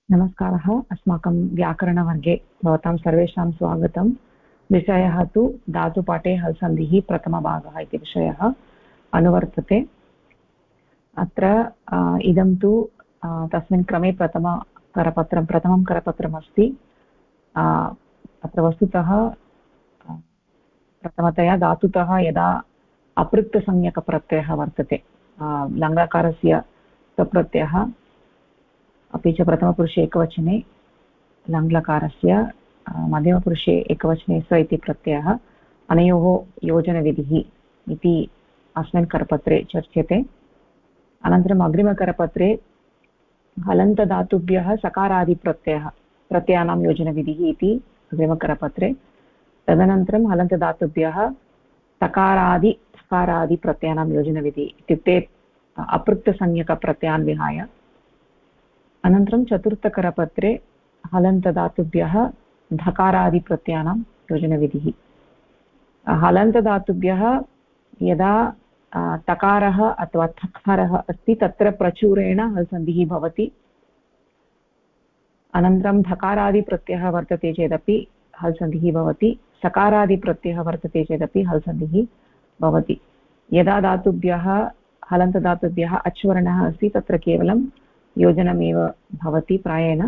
नमस्कारः। अस्माकं व्याकरणवर्गे भवतां सर्वेषां स्वागतं। विषयः तु धातुपाठे हल्सन्धिः प्रथमभागः इति विषयः अनुवर्तते। अत्र इदं तु तस्मिन् क्रमे प्रथमं करपत्रमस्ति। अत्र वस्तुतः प्रथमतया धातुतः यदा अपृक्तसंज्ञकप्रत्ययः वर्तते, लङ्लकारस्य प्रत्ययः, अपि च प्रथमपुरुषे एकवचने लङ्लकारस्य, मध्यमपुरुषे एकवचने स इति प्रत्ययः, अनयोः योजनविधिः इति अस्मिन् करपत्रे चर्च्यते। अनन्तरम् अग्रिमकरपत्रे हलन्तधातुभ्यः प्रत्ययानां योजनविधिः इति अग्रिमकरपत्रे। तदनन्तरं हलन्तधातुभ्यः सकारादिप्रत्ययानां योजनविधिः, इत्युक्ते अपृक्तसंज्ञकप्रत्ययान् विहाय। अनन्तरं चतुर्थकरपत्रे हलन्तधातुभ्यः धकारादिप्रत्ययानां योजनविधिः। हलन्तधातुभ्यः यदा तकारः अथवा थकारः अस्ति तत्र प्रचुरेण हल्सन्धिः भवति। अनन्तरं धकारादिप्रत्ययः वर्तते चेदपि हल्सन्धिः भवति, सकारादिप्रत्ययः वर्तते चेदपि हल्सन्धिः भवति। यदा हलन्तधातुभ्यः अच्वर्णः अस्ति तत्र केवलं योजनमेव भवति।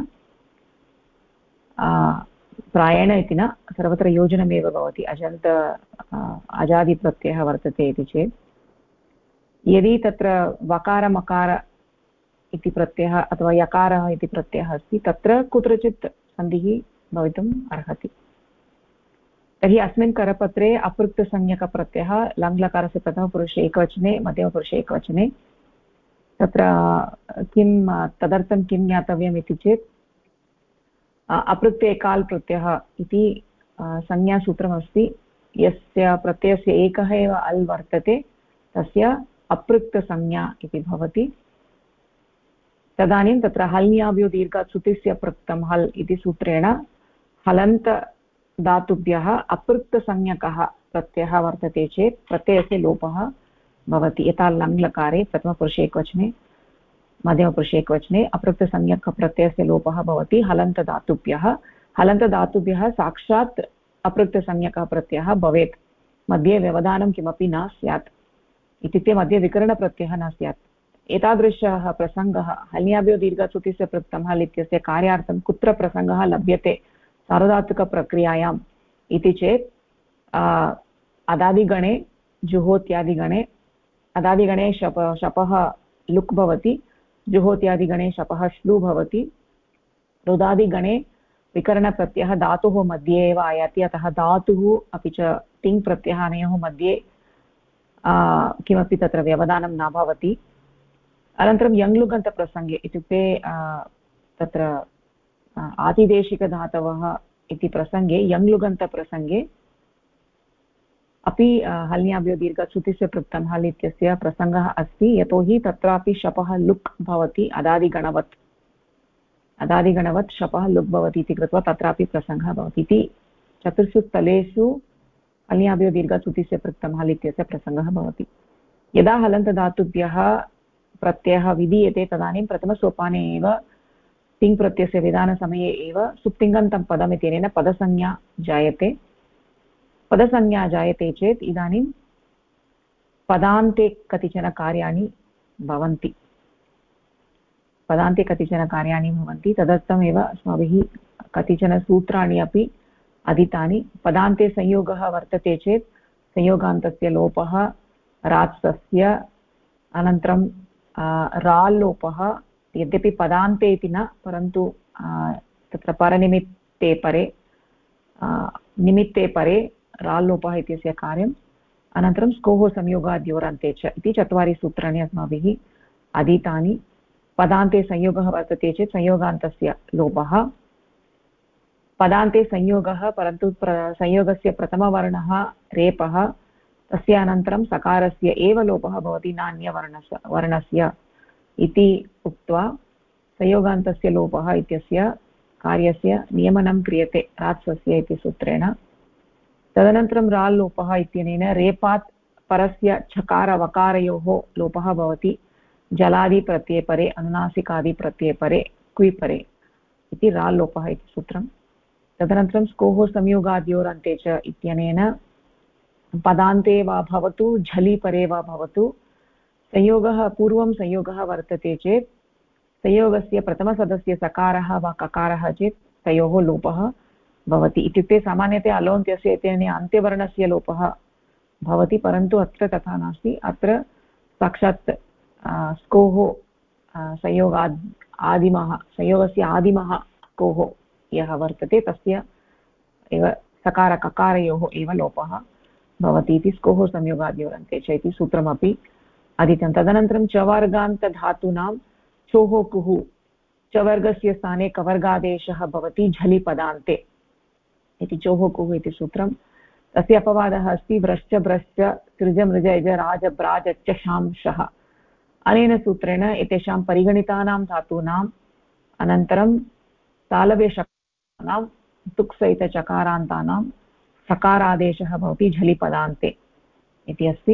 प्रायेण इति न, सर्वत्र योजनमेव भवति। अजादिप्रत्ययः वर्तते इति चेत्, यदि तत्र वकारमकार इति प्रत्ययः अथवा यकारः इति प्रत्ययः अस्ति तत्र कुत्रचित् सन्धिः भवितुम् अर्हति। तर्हि अस्मिन् करपत्रे अपृक्तसंज्ञकप्रत्ययः लङ्लकारस्य प्रथमपुरुषे एकवचने, मध्यमपुरुषे एकवचने, तत्र तदर्थं किं ज्ञातव्यम् इति चेत्, अपृक्ते एकाल् प्रत्ययः इति संज्ञासूत्रमस्ति। यस्य प्रत्ययस्य एकः एव अल् वर्तते तस्य अपृक्तसंज्ञा इति भवति। तदानीं तत्र हल्न्याभ्यो दीर्घात् सुतिस्य पृक्तं हल् इति सूत्रेण हलन्तधातुभ्यः अपृक्तसंज्ञकः प्रत्ययः वर्तते चेत् प्रत्ययस्य लोपः भवति। यथा लङ्लकारे प्रथमपुरुषे एकवचने, मध्यमपुरुषे एकवचने अपृक्तसंज्ञकप्रत्ययस्य लोपः भवति। हलन्तधातुभ्यः साक्षात् अपृक्तसंज्ञकः प्रत्ययः भवेत्, मध्ये व्यवधानं किमपि न स्यात्, इत्युक्ते मध्ये विकरणप्रत्ययः न स्यात्। एतादृशः प्रसङ्गः हल्न्याभ्यो दीर्घात् सुतिस्य पृक्तं हल् इत्यस्य कार्यार्थं कुत्र प्रसङ्गः लभ्यते सार्वधातुकप्रक्रियायाम् इति चेत्, अदादिगणे, जुहोत्यादिगणे, अदादिगणे शपः लुक् भवति, जुहोत्यादिगणे शपः श्लू भवति, रुदादिगणे विकरणप्रत्ययः धातुः मध्ये एव आयाति, अतः धातुः अपि च तिङ् प्रत्ययः अनयोः मध्ये किमपि तत्र व्यवधानं न भवति। अनन्तरं यङ्लुगन्तप्रसङ्गे, इत्युक्ते तत्र आतिदेशिकधातवः इति प्रसङ्गे, यङ्लुगन्तप्रसङ्गे अपि हल्न्याभ्यो दीर्घात् सुतिस्य पृक्तं हल् इत्यस्य प्रसङ्गः अस्ति, यतोहि तत्रापि शपः लुक् भवति, अदादिगणवत् शपः लुक् भवति इति कृत्वा तत्रापि प्रसङ्गः भवति इति। चतुर्षु स्थलेषु हल्न्याभ्यो दीर्घात् सुतिस्य पृक्तं हल् इत्यस्य प्रसङ्गः भवति। यदा हलन्तधातुभ्यः प्रत्ययः विधीयते तदानीं प्रथमसोपाने एव तिङ् प्रत्ययस्य विधानसमये एव सुप्तिङन्तं पदम् इत्यनेन पदसंज्ञा जायते। पदसंज्ञा जायते चेत् इदानीं पदान्ते कतिचन कार्याणि भवन्ति। तदर्थमेव अस्माभिः कतिचन सूत्राणि अपि अधीतानि। पदान्ते संयोगः वर्तते चेत् संयोगान्तस्य लोपः, रात्सस्य, अनन्तरं राल्लोपः, यद्यपि पदान्ते इति न, परन्तु तत्र परनिमित्ते परे, निमित्ते परे राल्लोपः इत्यस्य कार्यम्। अनन्तरं स्कोः संयोगाद्योरन्ते च इति 4 सूत्राणि अस्माभिः अधीतानि। पदान्ते संयोगः वर्तते चेत् संयोगान्तस्य लोपः, पदान्ते संयोगः परन्तु संयोगस्य प्रथमवर्णः रेपः, तस्य अनन्तरं सकारस्य एव लोपः भवति, नान्यवर्णस्य इति उक्त्वा संयोगान्तस्य लोपः इत्यस्य कार्यस्य नियमनं क्रियते रात्सस्य इति सूत्रेण। तदनन्तरं राल्लोपः इत्यनेन रेपात् परस्य छकारवकारयोः लोपः भवति, जलादिप्रत्यये परे, अनुनासिकादिप्रत्यये परे, क्विपरे। इति राल्लोपः इति सूत्रं। तदनन्तरं स्कोः संयोगाद्योरन्ते च इत्यनेन पदान्ते वा भवतु झलि परे वा भवतु संयोगः पूर्वं संयोगः वर्तते चेत् संयोगस्य प्रथमसदस्य सकारः वा ककारः चेत् तयोः लोपः भवति। इत्युक्ते सामान्यतया अलोन्त्यस्य इत्यनेन अन्त्यवर्णस्य लोपः भवति, परन्तु अत्र तथा नास्ति। अत्र साक्षात् स्कोः संयोगस्य आदिमः स्कोः यः वर्तते तस्य एव सकारककारयोः एव लोपः भवति इति स्कोः संयोगाद्योरन्ते च इति सूत्रमपि अधीतं। तदनन्तरं चवर्गान्तधातूनां चोः कुः चवर्गस्य स्थाने कवर्गादेशः भवति झलि पदान्ते इति चोः कुः इति सूत्रं। तस्य अपवादः अस्ति व्रश्च भ्रश्च सृज मृज यज राज ब्राज च शांशः। अनेन सूत्रेण एतेषां परिगणितानां धातूनाम् अनन्तरं तालव्यशकाराणां तुक्सहितचकारान्तानां सकारादेशः भवति झलि पदान्ते इति अस्ति।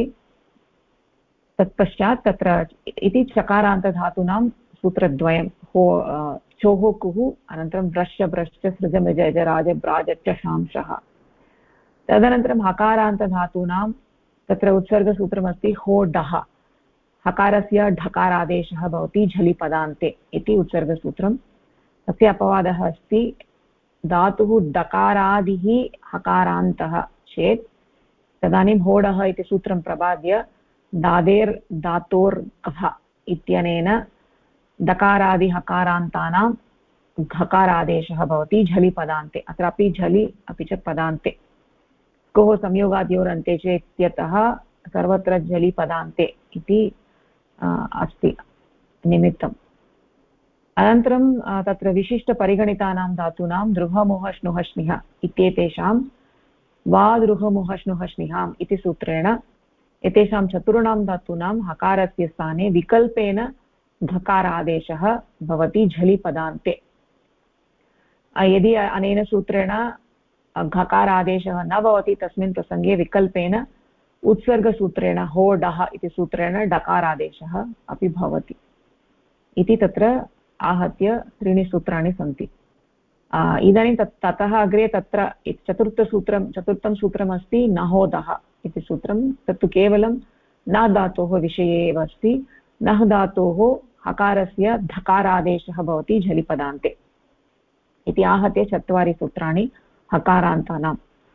तत्पश्चात् तत्र इति चकारान्तधातूनां सूत्रद्वयं चोः कुः अनन्तरं व्रश्च भ्रश्च सृज मृज यज राज ब्राज च शांशः। तदनन्तरं हकारान्तधातूनां तत्र उत्सर्गसूत्रमस्ति हो डः, हकारस्य ढकारादेशः भवति झलि पदान्ते इति उत्सर्गसूत्रं। तस्य अपवादः अस्ति धातुः डकारादिः हकारान्तः चेत् तदानीं होडः इति सूत्रं प्रबाद्य दादेर् धातोर्घः इत्यनेन डकारादिहकारान्तानां घकारादेशः भवति झलि पदान्ते। अत्रापि झलि अपि च पदान्ते स्कोः संयोगाद्योरन्ते च इत्यतः सर्वत्र झलि पदान्ते इति अस्ति निमित्तम्। अनन्तरं तत्र विशिष्टपरिगणितानां धातूनां दृढमुहश्नुहश्निः इत्येतेषां वा दृढमुहश्नुहश्निहाम् इति सूत्रेण एतेषां चतुर्णां धातूनां हकारस्य स्थाने विकल्पेन घकारादेशः भवति झलि पदान्ते। यदि अनेन सूत्रेण घकारादेशः न भवति तस्मिन् प्रसङ्गे विकल्पेन उत्सर्गसूत्रेण हो डः इति सूत्रेण डकारादेशः अपि भवति इति तत्र आहत्य त्रीणि सूत्राणि सन्ति। इदानीं ततः अग्रे तत्र चतुर्थं सूत्रमस्ति नहोदः इति सूत्रं। तत्तु केवलं न धातोः विषये एव अस्ति। नः धातोः हकारस्य धकारादेशः भवति झलि पदान्ते इति आहत्य चत्वारि सूत्राणि हकारान्तानां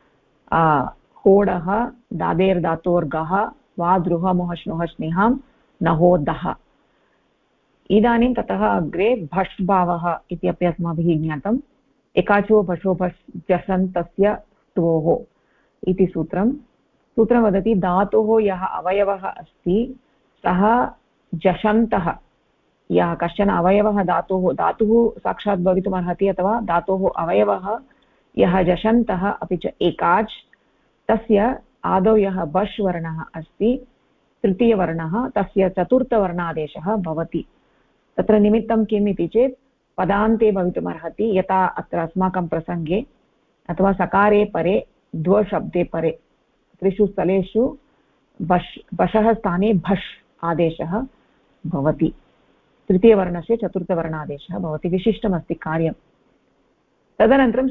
होडः दादेर् धातोर्गः वा दृढमुहश्नुहश्निहां नहोदः। इदानीं ततः अग्रे भष् भावः इत्यपि अस्माभिः ज्ञातम्। एकाचो भषो भष् जषन्तस्य स्तोः इति सूत्रं वदति धातोः यः अवयवः अस्ति सः जषन्तः, यः कश्चन अवयवः धातुः साक्षात् भवितुमर्हति अथवा धातोः अवयवः यः जषन्तः अपि च एकाच्, तस्य आदौ यः बश् वर्णः अस्ति तृतीयवर्णः तस्य चतुर्थवर्णादेशः भवति। तत्र निमित्तं किम् इति चेत् पदान्ते भवितुमर्हति, यथा अत्र अस्माकं प्रसङ्गे अथवा सकारे परे द्वशब्दे परे त्रिषु स्थलेषु बशः स्थाने भष् आदेशः भवति, तृतीयवर्णस्य चतुर्थवर्णादेशः भवति। विशिष्टमस्ति कार्यं। तदनन्तरं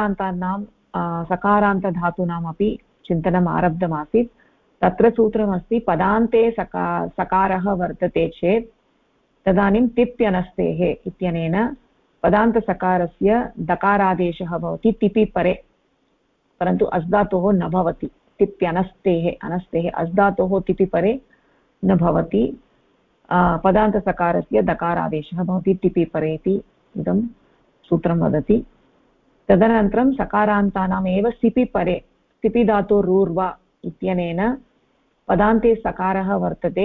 सकारान्तधातूनामपि चिन्तनम् आरब्धमासीत्। तत्र सूत्रमस्ति पदान्ते सकारः वर्तते चेत् तदानीं तिप्यनस्तेः इत्यनेन पदान्तसकारस्य दकारादेशः भवति तिपि परे, परन्तु अस्धातोः न भवति। तिप्यनस्तेः अनस्तेः अस्धातोः तिपि परे न भवति। पदान्तसकारस्य दकारादेशः भवति तिपि परे इति इदं सूत्रं वदति। तदनन्तरं सकारान्तानाम् एव सिपि परे, सिपि धातोरूर्वा इत्यनेन पदान्ते सकारः वर्तते,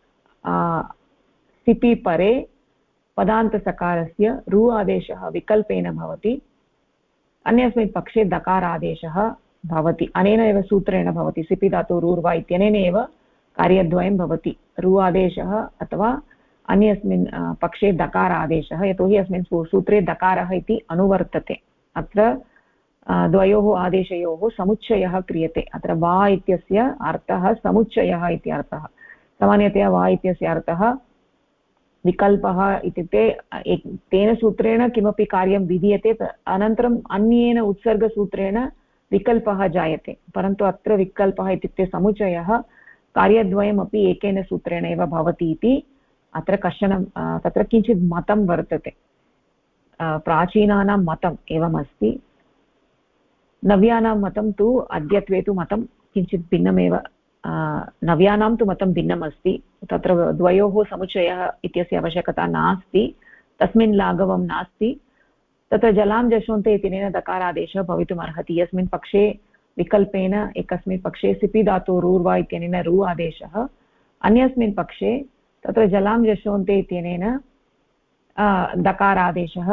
सिपि परे पदान्तसकारस्य रु आदेशः विकल्पेन भवति, अन्यस्मिन् पक्षे दकारादेशः भवति। अनेन एव सूत्रेण भवति। सिपि धातोरूर्वा इत्यनेन एव कार्यद्वयं भवति, रु आदेशः अथवा अन्यस्मिन् पक्षे दकारादेशः, यतोहि अस्मिन् सूत्रे दकारः इति अनुवर्तते। अत्र द्वयोः आदेशयोः समुच्चयः क्रियते। अत्र वा इत्यस्य अर्थः समुच्चयः इति अर्थः। सामान्यतया वा इत्यस्य अर्थः विकल्पः इत्युक्ते तेन सूत्रेण किमपि कार्यं विधीयते अनन्तरम् अन्येन उत्सर्गसूत्रेण विकल्पः जायते, परन्तु अत्र विकल्पः इत्युक्ते समुच्चयः कार्यद्वयमपि एकेन सूत्रेण एव भवति इति अत्र कश्चन तत्र किञ्चित् मतं वर्तते, प्राचीनानां मतम् एवमस्ति। नव्यानां मतं तु अद्यत्वे तु मतं किञ्चित् भिन्नमेव, नव्यानां तु मतं भिन्नम् अस्ति। तत्र द्वयोः समुच्चयः इत्यस्य आवश्यकता नास्ति, तस्मिन् लाघवं नास्ति। तत्र जलां जशोन्ते इत्यनेन दकारादेशः भवितुम् अर्हति, यस्मिन् पक्षे विकल्पेन एकस्मिन् पक्षे सिपि धातोरूर्वा इत्यनेन रु आदेशः, अन्यस्मिन् पक्षे तत्र जलां जशोन्ते इत्यनेन दकारादेशः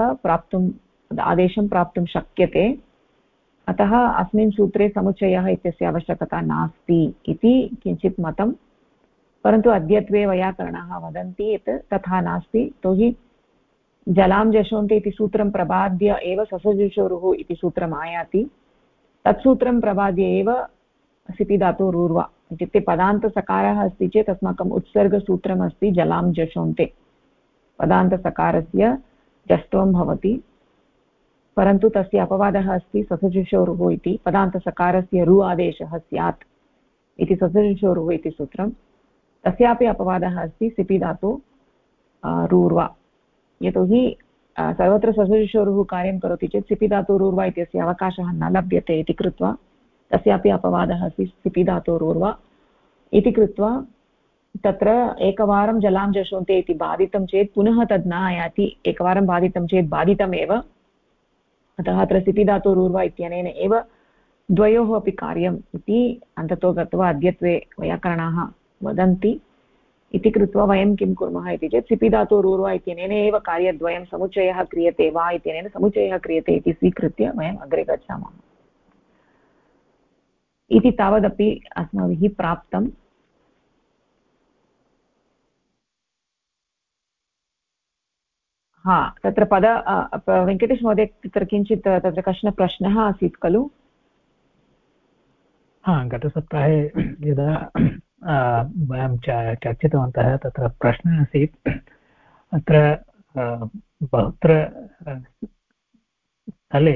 आदेशं प्राप्तुं शक्यते। अतः अस्मिन् सूत्रे समुच्चयः इत्यस्य आवश्यकता नास्ति इति किञ्चित् मतं, परन्तु अद्यत्वे वैयाकरणाः वदन्ति यत् तथा नास्ति। यतोहि जलां जशोन्ते इति सूत्रं प्रबाद्य एव ससजुषोरुः इति सूत्रम् आयाति, तत् सूत्रं प्रबाद्य एव सिपि धातोरूर्वा इत्युक्ते पदान्तसकारः अस्ति चेत् अस्माकम् उत्सर्गसूत्रमस्ति जलां जशोन्ते, पदान्तसकारस्य जस्त्वं भवति, परन्तु तस्य अपवादः अस्ति ससजुषोरुः इति, पदान्तसकारस्य रु आदेशः स्यात् इति ससजुषोरुः इति सूत्रं, तस्यापि अपवादः अस्ति सिपि धातु रूर्वा। यतोहि सर्वत्र ससजुषोरुः कार्यं करोति चेत् सिपि धातोरूर्वा इत्यस्य अवकाशः न लभ्यते इति कृत्वा तस्यापि अपवादः अस्ति सिपि धातोरूर्वा इति कृत्वा तत्र एकवारं जलां जशोन्ते इति बाधितं चेत् पुनः तद् न आयाति, एकवारं बाधितं चेत् बाधितमेव। अतः अत्र सिपि धातोरूर्वा इत्यनेन एव द्वयोः अपि कार्यम् इति अन्ततो गत्वा अद्यत्वे वैयाकरणाः वदन्ति। इति कृत्वा वयं किं कुर्मः इति चेत् सिपि धातोरूर्वा इत्यनेन एव कार्यद्वयं समुच्चयः क्रियते वा इत्यनेन समुच्चयः क्रियते इति स्वीकृत्य वयम् अग्रे गच्छामः इति तावदपि अस्माभिः प्राप्तम्। हा, तत्र वेङ्कटेश महोदय तत्र किञ्चित् तत्र कश्चन प्रश्नः आसीत् खलु? हा, गतसप्ताहे यदा वयं चर्चितवन्तः तत्र प्रश्नः आसीत्, अत्र बहुत्र स्थले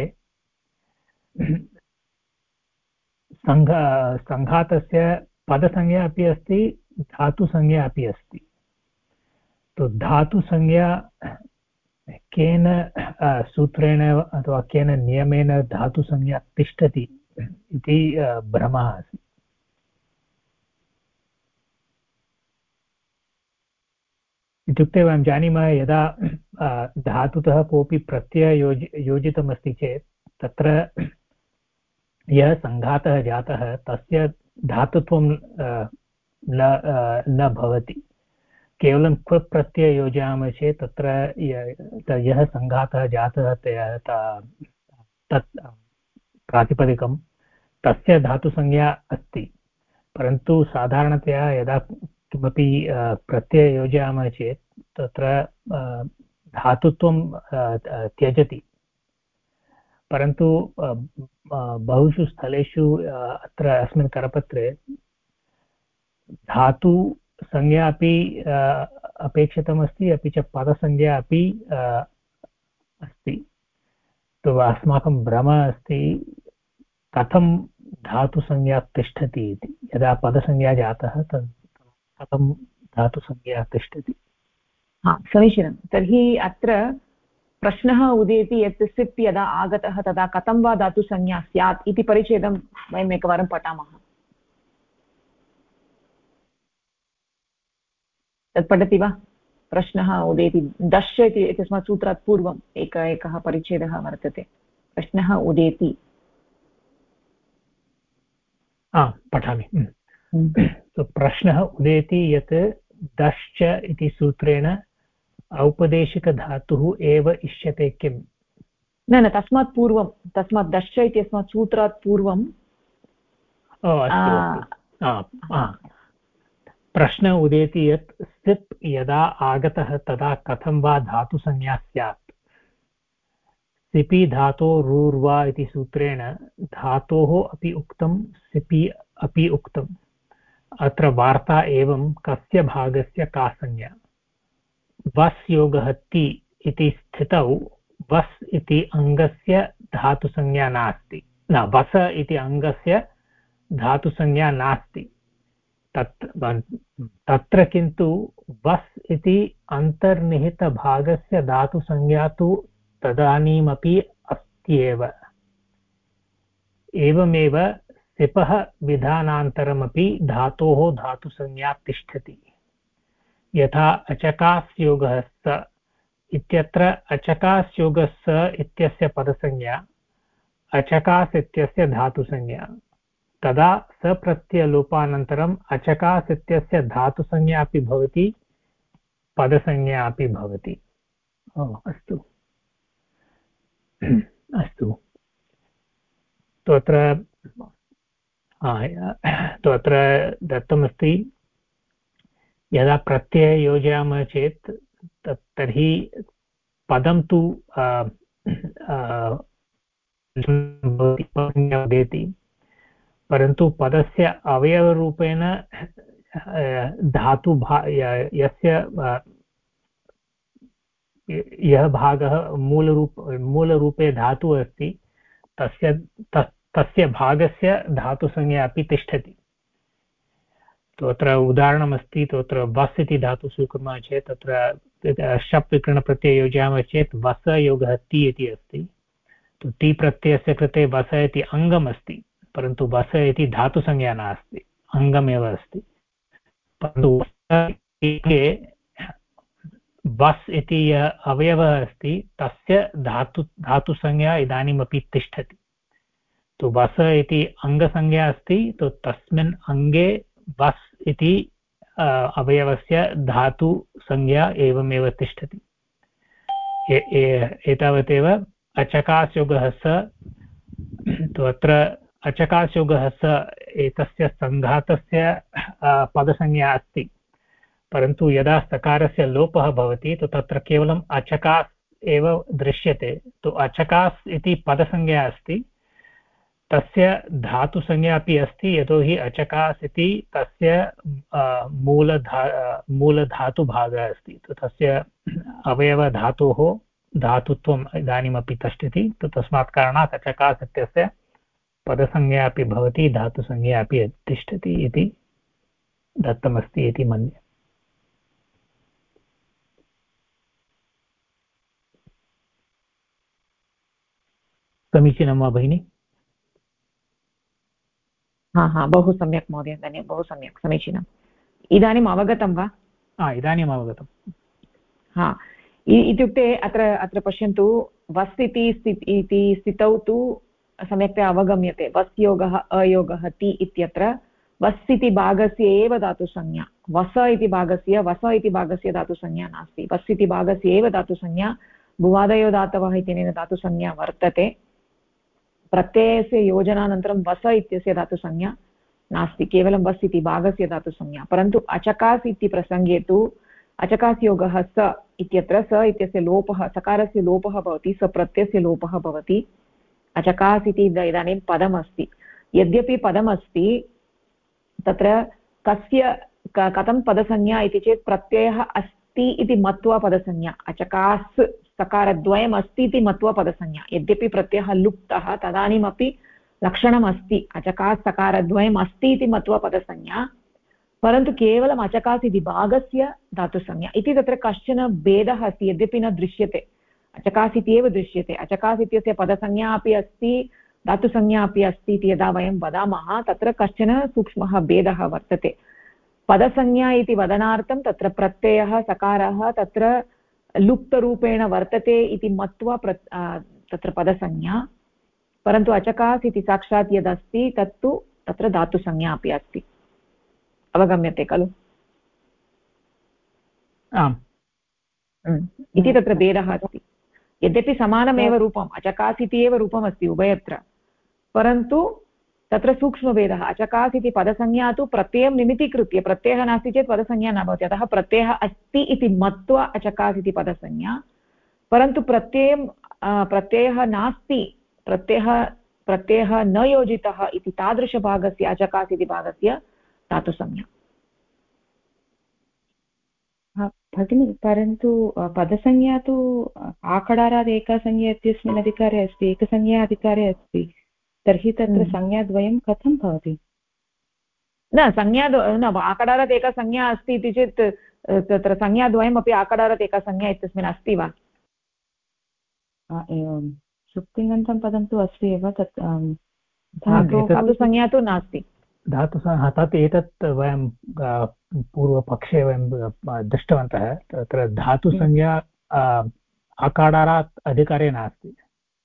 सङ्घातस्य पदसंज्ञा अपि अस्ति, धातुसंज्ञा अपि अस्ति। तो धातुसंज्ञा केन सूत्रेण अथवा केन नियमेन धातुसंज्ञा तिष्ठति इति भ्रमः आसीत्। इत्युक्ते वयं जानीमः यदा धातुतः कोऽपि प्रत्ययः योजितमस्ति चेत् तत्र यः सङ्घातः जातः तस्य धातुत्वं न भवति। केवलं क्वप् प्रत्यय योजयामः चेत् तत्र यः सङ्घातः जातः तत् प्रातिपदिकं तस्य धातुसंज्ञा अस्ति, परन्तु साधारणतया यदा किमपि प्रत्यय योजयामः चेत् तत्र धातुत्वं त्यजति। परन्तु बहुषु स्थलेषु अत्र अस्मिन् करपत्रे धातुसंज्ञा अपि अपेक्षितमस्ति, अपि च पदसंज्ञा अपि अस्ति। तो अस्माकं भ्रमः अस्ति कथं धातुसंज्ञा तिष्ठति इति। यदा पदसंज्ञा जातः तद् कथं धातुसंज्ञा तिष्ठति। हा, समीचीनं। तर्हि अत्र प्रश्नः उदेति यत् सिप् यदा आगतः तदा कथं वा धातुसंज्ञा स्यात् इति परिच्छेदं वयम् एकवारं पठामः। तत् पठति वा? प्रश्नः उदेति दश् इति इत्यस्मात् सूत्रात् पूर्वम् एकः परिच्छेदः वर्तते, प्रश्नः उदेति। पठामि। प्रश्नः उदेति यत् दश्च इति सूत्रेण औपदेशिकधातुः एव इष्यते किम्? न तस्मात् पूर्वं, तस्मात् दश्च इत्यस्मात् सूत्रात् पूर्वं प्रश्न उदेति यत् सिप् यदा आगतः तदा कथं वा धातुसंज्ञा स्यात्। सिपि धातोरूर्वा इति सूत्रेण धातोः अपि उक्तं, सिपि अपि उक्तम्। अत्र वार्ता एवं कस्य भागस्य का संज्ञा। वस् योगः ति इति स्थितौ वस् इति अङ्गस्य धातुसंज्ञा नास्ति, न वस इति अङ्गस्य धातुसंज्ञा नास्ति। तत्र किन्तु वस् इति अन्तर्निहितभागस्य धातुसंज्ञा तु तदानीमपि अस्ति एव। एवमेव सिपः विधानान्तरमपि धातोः धातुसंज्ञा तिष्ठति। यथा अचकास्योगः स इत्यत्र अचकास्योगः स इत्यस्य पदसंज्ञा अचकास् इत्यस्य धातुसंज्ञा, तदा सप्रत्ययलोपानन्तरम् अचकास् इत्यस्य धातुसंज्ञा अपि भवति, पदसंज्ञा अपि भवति। अस्तु अस्तु, अत्र दत्तमस्ति यदा प्रत्यय योजयामः चेत् तर्हि पदं तु वदेति, परन्तु पदस्य अवयवरूपेण धातु यस्य यः भागः मूलरूपे धातुः अस्ति तस्य भागस्य धातुसंज्ञा अपि तिष्ठति। तत्र उदाहरणमस्ति, तत्र वस् इति धातु स्वीकुर्मः चेत् तत्र शप् विकरणप्रत्यये योजयामः चेत् वस योगः ति इति अस्ति। ति प्रत्ययस्य कृते वस इति अङ्गम् अस्ति, परन्तु वस इति धातुसंज्ञा नास्ति, अङ्गमेव अस्ति। परन्तु वस् इति यः अवयवः अस्ति तस्य धातुसंज्ञा इदानीमपि तिष्ठति। तो वस इति अङ्गसंज्ञा अस्ति, तो तस्मिन् अङ्गे वस् इति अवयवस्य धातुसंज्ञा एवमेव तिष्ठति। एतावदेव अचकास्योगः स, तो अत्र अचकास्योगः स एतस्य सङ्घातस्य पदसंज्ञा अस्ति, परन्तु यदा सकारस्य लोपः भवति तो तत्र केवलम् अचकास् एव दृश्यते। तो अचकास् इति पदसंज्ञा अस्ति, तस्य धातुसंज्ञा अपि अस्ति, यतोहि अचकास् इति तस्य मूलधातुभागः अस्ति। तो तस्य अवयवधातोः धातुत्वम् इदानीमपि तिष्ठति। तो तस्मात् कारणात् अचकास् इत्यस्य पदसंज्ञा अपि भवति, धातुसंज्ञा अपि तिष्ठति इति दत्तमस्ति इति मन्ये। समीचीनं वा भगिनि? बहु सम्यक् महोदय, धन्यवादः, बहु सम्यक्, समीचीनम्। इदानीम् अवगतं वा? इदानीम् अवगतम्। इत्युक्ते अत्र पश्यन्तु, वस् इति स्थितौ तु सम्यक्तया अवगम्यते। वस् योगः अयोगः ति इत्यत्र वस् इति भागस्य एव धातुसंज्ञा, वस इति भागस्य धातुसंज्ञा नास्ति। वस् इति भागस्य एव धातुसंज्ञा, भुवादयो धातवः इत्यनेन धातुसंज्ञा वर्तते। प्रत्ययस्य योजनानन्तरं वस इत्यस्य धातुसंज्ञा नास्ति, केवलं वस् इति भागस्य धातुसंज्ञा। परन्तु अचकास् इति प्रसङ्गे तु अचकास् योगः स इत्यत्र स इत्यस्य लोपः, सकारस्य लोपः भवति, स प्रत्ययस्य लोपः भवति। अचकास् इति इदानीं पदमस्ति, यद्यपि पदमस्ति तत्र कथं पदसंज्ञा इति चेत् प्रत्ययः अस्ति इति मत्वा पदसंज्ञा। अचकास् सकारद्वयम् अस्ति इति मत्वा पदसंज्ञा, यद्यपि प्रत्ययः लुप्तः तदानीमपि लक्षणम् अस्ति, अचकास् सकारद्वयम् अस्ति इति मत्वा पदसंज्ञा, परन्तु केवलम् अचकास् इति भागस्य धातुसंज्ञा इति तत्र कश्चन भेदः अस्ति, यद्यपि न दृश्यते, अचकास् इति एव दृश्यते। अचकास् इत्यस्य पदसंज्ञा अपि अस्ति, धातुसंज्ञा अपि अस्ति इति यदा वयं वदामः तत्र कश्चन सूक्ष्मः भेदः वर्तते। पदसंज्ञा इति वदनार्थं तत्र प्रत्ययः सकारः तत्र लुप्तरूपेण वर्तते इति मत्वा तत्र पदसंज्ञा, परन्तु अचकास् इति साक्षात् यदस्ति तत्तु तत्र धातुसंज्ञा अपि अस्ति। अवगम्यते खलु? आम्। इति तत्र भेदः अस्ति। यद्यपि समानमेव रूपम्, अचकास् इति एव रूपमस्ति उभयत्र, परन्तु तत्र सूक्ष्मभेदः। अचकास् इति पदसंज्ञा तु प्रत्ययं निमित्तीकृत्य, प्रत्ययः नास्ति चेत् पदसंज्ञा न भवति, अतः प्रत्ययः अस्ति इति मत्वा अचकास् इति पदसंज्ञा, परन्तु प्रत्ययः नास्ति, प्रत्ययः न योजितः इति तादृशभागस्य अचकास् इति भागस्य धातुसंज्ञा। भगिनि परन्तु पदसंज्ञा तु आकडारात् एकसंज्ञा इत्यस्मिन् अधिकारे अस्ति, एकसंज्ञा अधिकारे अस्ति, तर्हि तत्र संज्ञाद्वयं कथं भवति? न संज्ञा न आकडारात् एका संज्ञा अस्ति इति चेत् तत्र संज्ञाद्वयमपि आकडारात् एका संज्ञा इत्यस्मिन् अस्ति वा? एवं सुप्तिङन्तं पदं तु अस्ति एव तत् धातुसंज्ञा तु नास्ति। धातुसंज्ञा तत् एतत् वयं पूर्वपक्षे वयं दृष्टवन्तः तत्र धातुसंज्ञा आकारात् अधिकारे नास्ति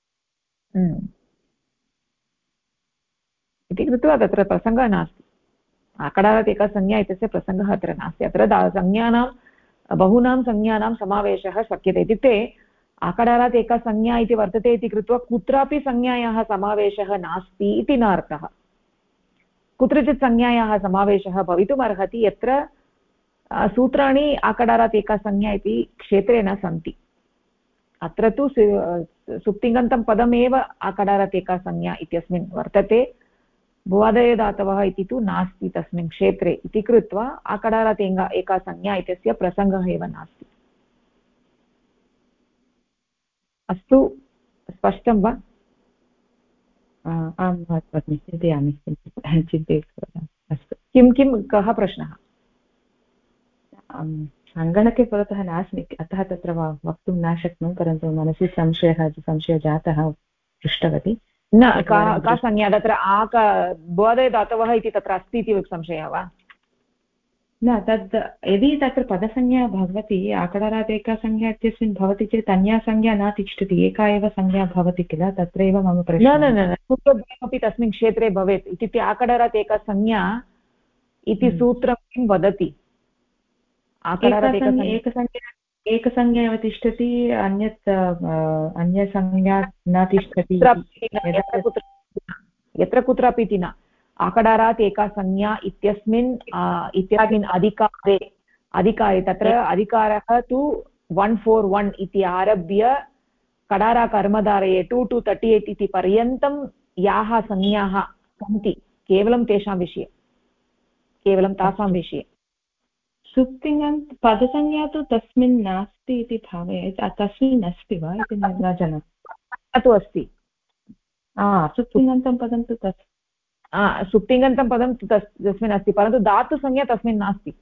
इति कृत्वा तत्र प्रसङ्गः नास्ति। आकडारात् एका संज्ञा इत्यस्य प्रसङ्गः अत्र नास्ति। अत्र संज्ञानां बहूनां संज्ञानां समावेशः शक्यते। इत्युक्ते आकडारात् एका संज्ञा इति वर्तते इति कृत्वा कुत्रापि संज्ञायाः समावेशः नास्ति इति न अर्थः। कुत्रचित् संज्ञायाः समावेशः भवितुमर्हति यत्र सूत्राणि आकडारात् एका संज्ञा इति क्षेत्रे न सन्ति। अत्र तु सुप्तिङन्तं पदमेव आकडारात् एका संज्ञा इत्यस्मिन् वर्तते, भुवादये धातवः इति तु नास्ति तस्मिन् क्षेत्रे इति कृत्वा आकडारात् एका संज्ञा इत्यस्य प्रसङ्गः एव नास्ति। अस्तु, स्पष्टं वा? आं भगिनि, चिन्तयामि, चिन्तयित्वा। अस्तु, किं कः प्रश्नः? सङ्गणके पुरतः नास्मि, अतः तत्र वक्तुं न शक्नोमि, परन्तु मनसि संशयः जातः, पृष्टवती। न का संज्ञा तत्र भुवादये धातवः इति तत्र अस्ति इति संशयः वा? न, तद् यदि तत्र पदसंज्ञा भवति, आकडारात् एका संज्ञा इत्यस्मिन् भवति चेत् अन्या संज्ञा न तिष्ठति, एका एव संज्ञा भवति किल, तत्रैव मम प्रश्नः। न न न सूत्रद्वयमपि तस्मिन् क्षेत्रे भवेत्। इत्युक्ते आकडारात् एका संज्ञा इति सूत्रं किं वदति? एकसंज्ञा एव तिष्ठति, अन्यसंज्ञा न तिष्ठति यत्र कुत्रापि इति न। आकडारात् एका संज्ञा इत्यस्मिन् अधिकारे तत्र अधिकारः तु 141 इति आरभ्य कडारा कर्मधारये 2 to 38 इति पर्यन्तं याः संज्ञाः सन्ति केवलं तेषां विषये, केवलं तासां विषये। सुप्तिङन्त पदसंज्ञा तु तस्मिन् नास्ति इति भावये, तस्मिन् अस्ति वा इति न जानामि। तु अस्ति, सुप्तिङन्तं पदं तु सुप्तिङन्तं पदं तस्मिन् अस्ति, परन्तु धातुसंज्ञा तस्मिन् नास्ति।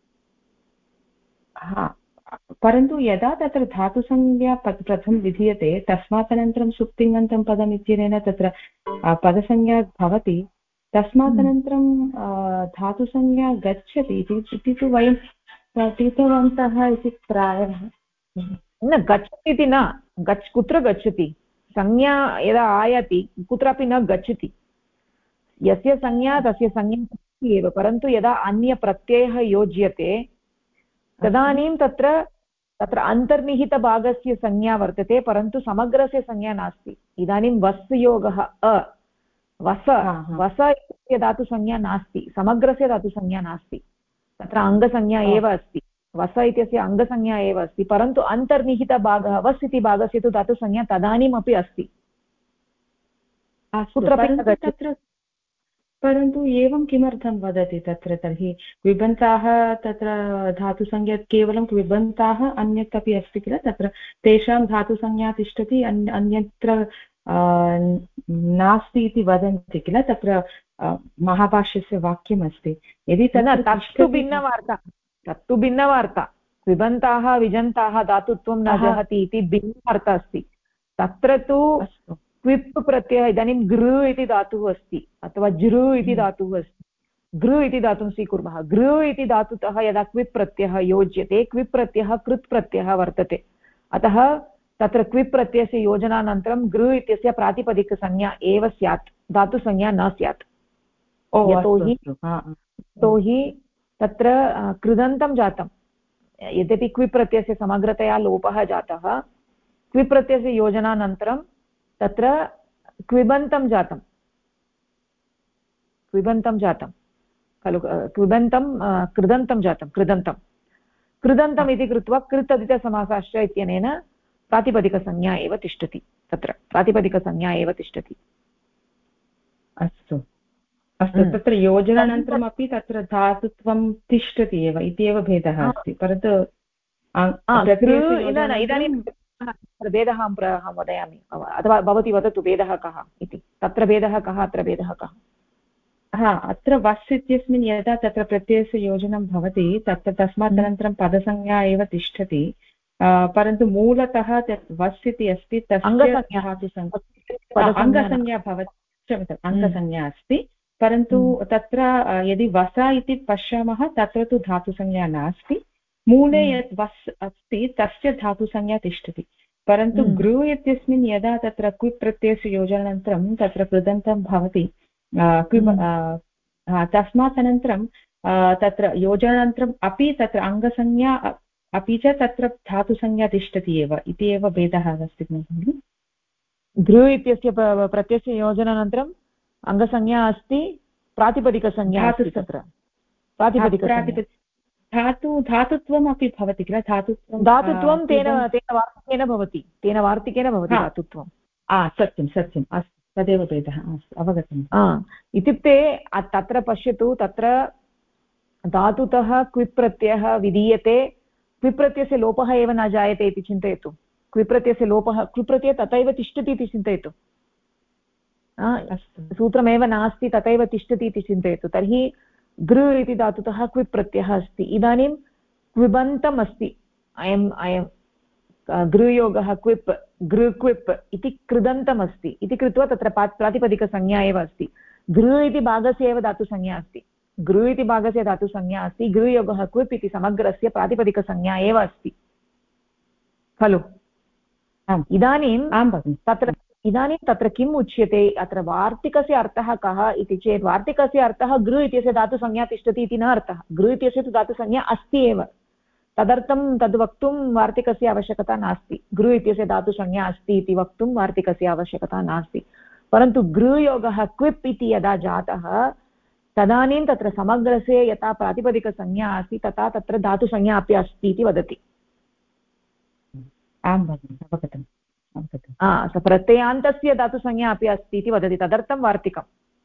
परन्तु यदा तत्र धातुसंज्ञा प्रथमं विधीयते तस्मात् अनन्तरं सुप्तिङन्तं पदम् इत्यनेन तत्र पदसंज्ञा भवति, तस्मात् अनन्तरं धातुसंज्ञा गच्छति इति तु वयं पठितवन्तः इति प्रायः। न गच्छति इति न, कुत्र गच्छति? संज्ञा यदा आयाति कुत्रापि न गच्छति। यस्य संज्ञा तस्य संज्ञा अस्ति एव, परन्तु यदा अन्यप्रत्ययः योज्यते तदानीं तत्र अन्तर्निहितभागस्य संज्ञा वर्तते, परन्तु समग्रस्य संज्ञा नास्ति। इदानीं वस् योगः वस इत्यस्य धातुसंज्ञा नास्ति, समग्रस्य धातुसंज्ञा नास्ति, तत्र अङ्गसंज्ञा एव अस्ति। वस इत्यस्य अङ्गसंज्ञा एव अस्ति, परन्तु अन्तर्निहितभागः वस् इति भागस्य तु धातुसंज्ञा तदानीमपि अस्ति। तत्र परन्तु एवं किमर्थं वदति तत्र? तर्हि क्विबन्ताः तत्र धातुसंज्ञा केवलं क्विबन्ताः, अन्यत् अपि अस्ति किल, तत्र तेषां धातुसंज्ञा तिष्ठति, अन्यत्र नास्ति इति वदन्ति किल, तत्र महाभाष्यस्य वाक्यमस्ति। यदि तत्तु भिन्नवार्ता, तत्तु भिन्नवार्ता। क्विबन्ताः विजन्ताः धातुत्वं न जहति इति भिन्नवार्ता अस्ति। तत्र तु क्विप् प्रत्ययः, इदानीं गृ इति धातुः अस्ति अथवा जृ इति धातुः अस्ति, गृ इति धातुं स्वीकुर्मः। गृ इति धातुतः यदा क्विप् प्रत्ययः योज्यते, क्विप् प्रत्ययः कृत् प्रत्ययः वर्तते, अतः तत्र क्विप् प्रत्ययस्य योजनानन्तरं गृ इत्यस्य प्रातिपदिकसंज्ञा एव स्यात्, धातुसंज्ञा न स्यात्। यतोहि तत्र कृदन्तं जातं, यद्यपि क्विप् प्रत्ययस्य समग्रतया लोपः जातः, क्विप् प्रत्ययस्य योजनानन्तरं तत्र क्विबन्तं जातं खलु, कृदन्तं जातं, कृदन्तम् इति कृत्वा कृत् तदितसमासाश्च इत्यनेन प्रातिपदिकसंज्ञा एव तिष्ठति, तत्र प्रातिपदिकसंज्ञा एव तिष्ठति। अस्तु, तत्र योजनानन्तरमपि तत्र धातुत्वं तिष्ठति एव इत्येव भेदः अस्ति, परन्तु इदानीं भेदः अहं वदामि अथवा भवती वदतु भेदः कः इति तत्र भेदः कः अत्र भेदः कः अत्र वस् इत्यस्मिन् यदा तत्र प्रत्ययस्य योजनं भवति तत्र तस्मात् अनन्तरं पदसंज्ञा एव तिष्ठति परन्तु मूलतः तत् वस् इति अस्ति तस्य अङ्गसंज्ञा भवति क्षम्यताम् अङ्गसंज्ञा अस्ति परन्तु तत्र यदि वसा इति पश्यामः तत्र तु धातुसंज्ञा नास्ति मूले यत् वस् अस्ति तस्य धातुसंज्ञा तिष्ठति परन्तु गृ इत्यस्मिन् यदा तत्र क्विप् प्रत्ययस्य योजनानन्तरं तत्र कृदन्तं भवति तस्मात् अनन्तरं तत्र योजनानन्तरम् अपि तत्र अङ्गसंज्ञा अपि च तत्र धातुसंज्ञा तिष्ठति एव इति एव भेदः अस्ति गृ इत्यस्य प्रत्ययस्य योजनानन्तरम् अङ्गसंज्ञा अस्ति प्रातिपदिकसंज्ञा अस्ति तत्र धातुत्वम् अपि भवति किल धातुत्वं तेन वार्तिकेन भवति धातुत्वं सत्यं सत्यम् अस्तु तदेव भेदः अवगतम् इत्युक्ते तत्र पश्यतु तत्र धातुतः क्विप् प्रत्ययः विधीयते क्विप् प्रत्ययस्य लोपः एव न जायते इति चिन्तयतु क्विप् प्रत्ययस्य लोपः क्विप् प्रत्ययः तथैव तिष्ठति इति चिन्तयतु सूत्रमेव नास्ति तथैव तिष्ठति इति चिन्तयतु तर्हि गृ इति धातुतः क्विप् प्रत्ययः अस्ति इदानीं क्विबन्तम् अस्ति अयं गृयोगः क्विप् गृ क्विप् इति कृदन्तम् अस्ति इति कृत्वा तत्र प्रातिपदिकसंज्ञा एव अस्ति गृ इति भागस्य एव धातुसंज्ञा अस्ति गृ इति भागस्य धातुसंज्ञा अस्ति गृयोगः क्विप् इति समग्रस्य प्रातिपदिकसंज्ञा एव अस्ति खलु इदानीं तत्र किम् उच्यते अत्र वार्तिकस्य अर्थः कः इति चेत् वार्तिकस्य अर्थः गृ इत्यस्य धातुसंज्ञा तिष्ठति इति न अर्थः गृ इत्यस्य तु धातुसंज्ञा अस्ति एव तदर्थं तद् वक्तुं वार्तिकस्य आवश्यकता नास्ति गृ इत्यस्य धातुसंज्ञा अस्ति इति वक्तुं वार्तिकस्य आवश्यकता नास्ति परन्तु गृयोगः क्विप् इति यदा जातः तदानीं तत्र समग्रस्य यथा प्रातिपदिकसंज्ञा अस्ति तथा तत्र धातुसंज्ञा अपि अस्ति इति वदति आं भगिनि अवगतम् प्रत्ययान्तस्य धातुसंज्ञा अपि अस्ति इति वदति तदर्थं वार्तिकम्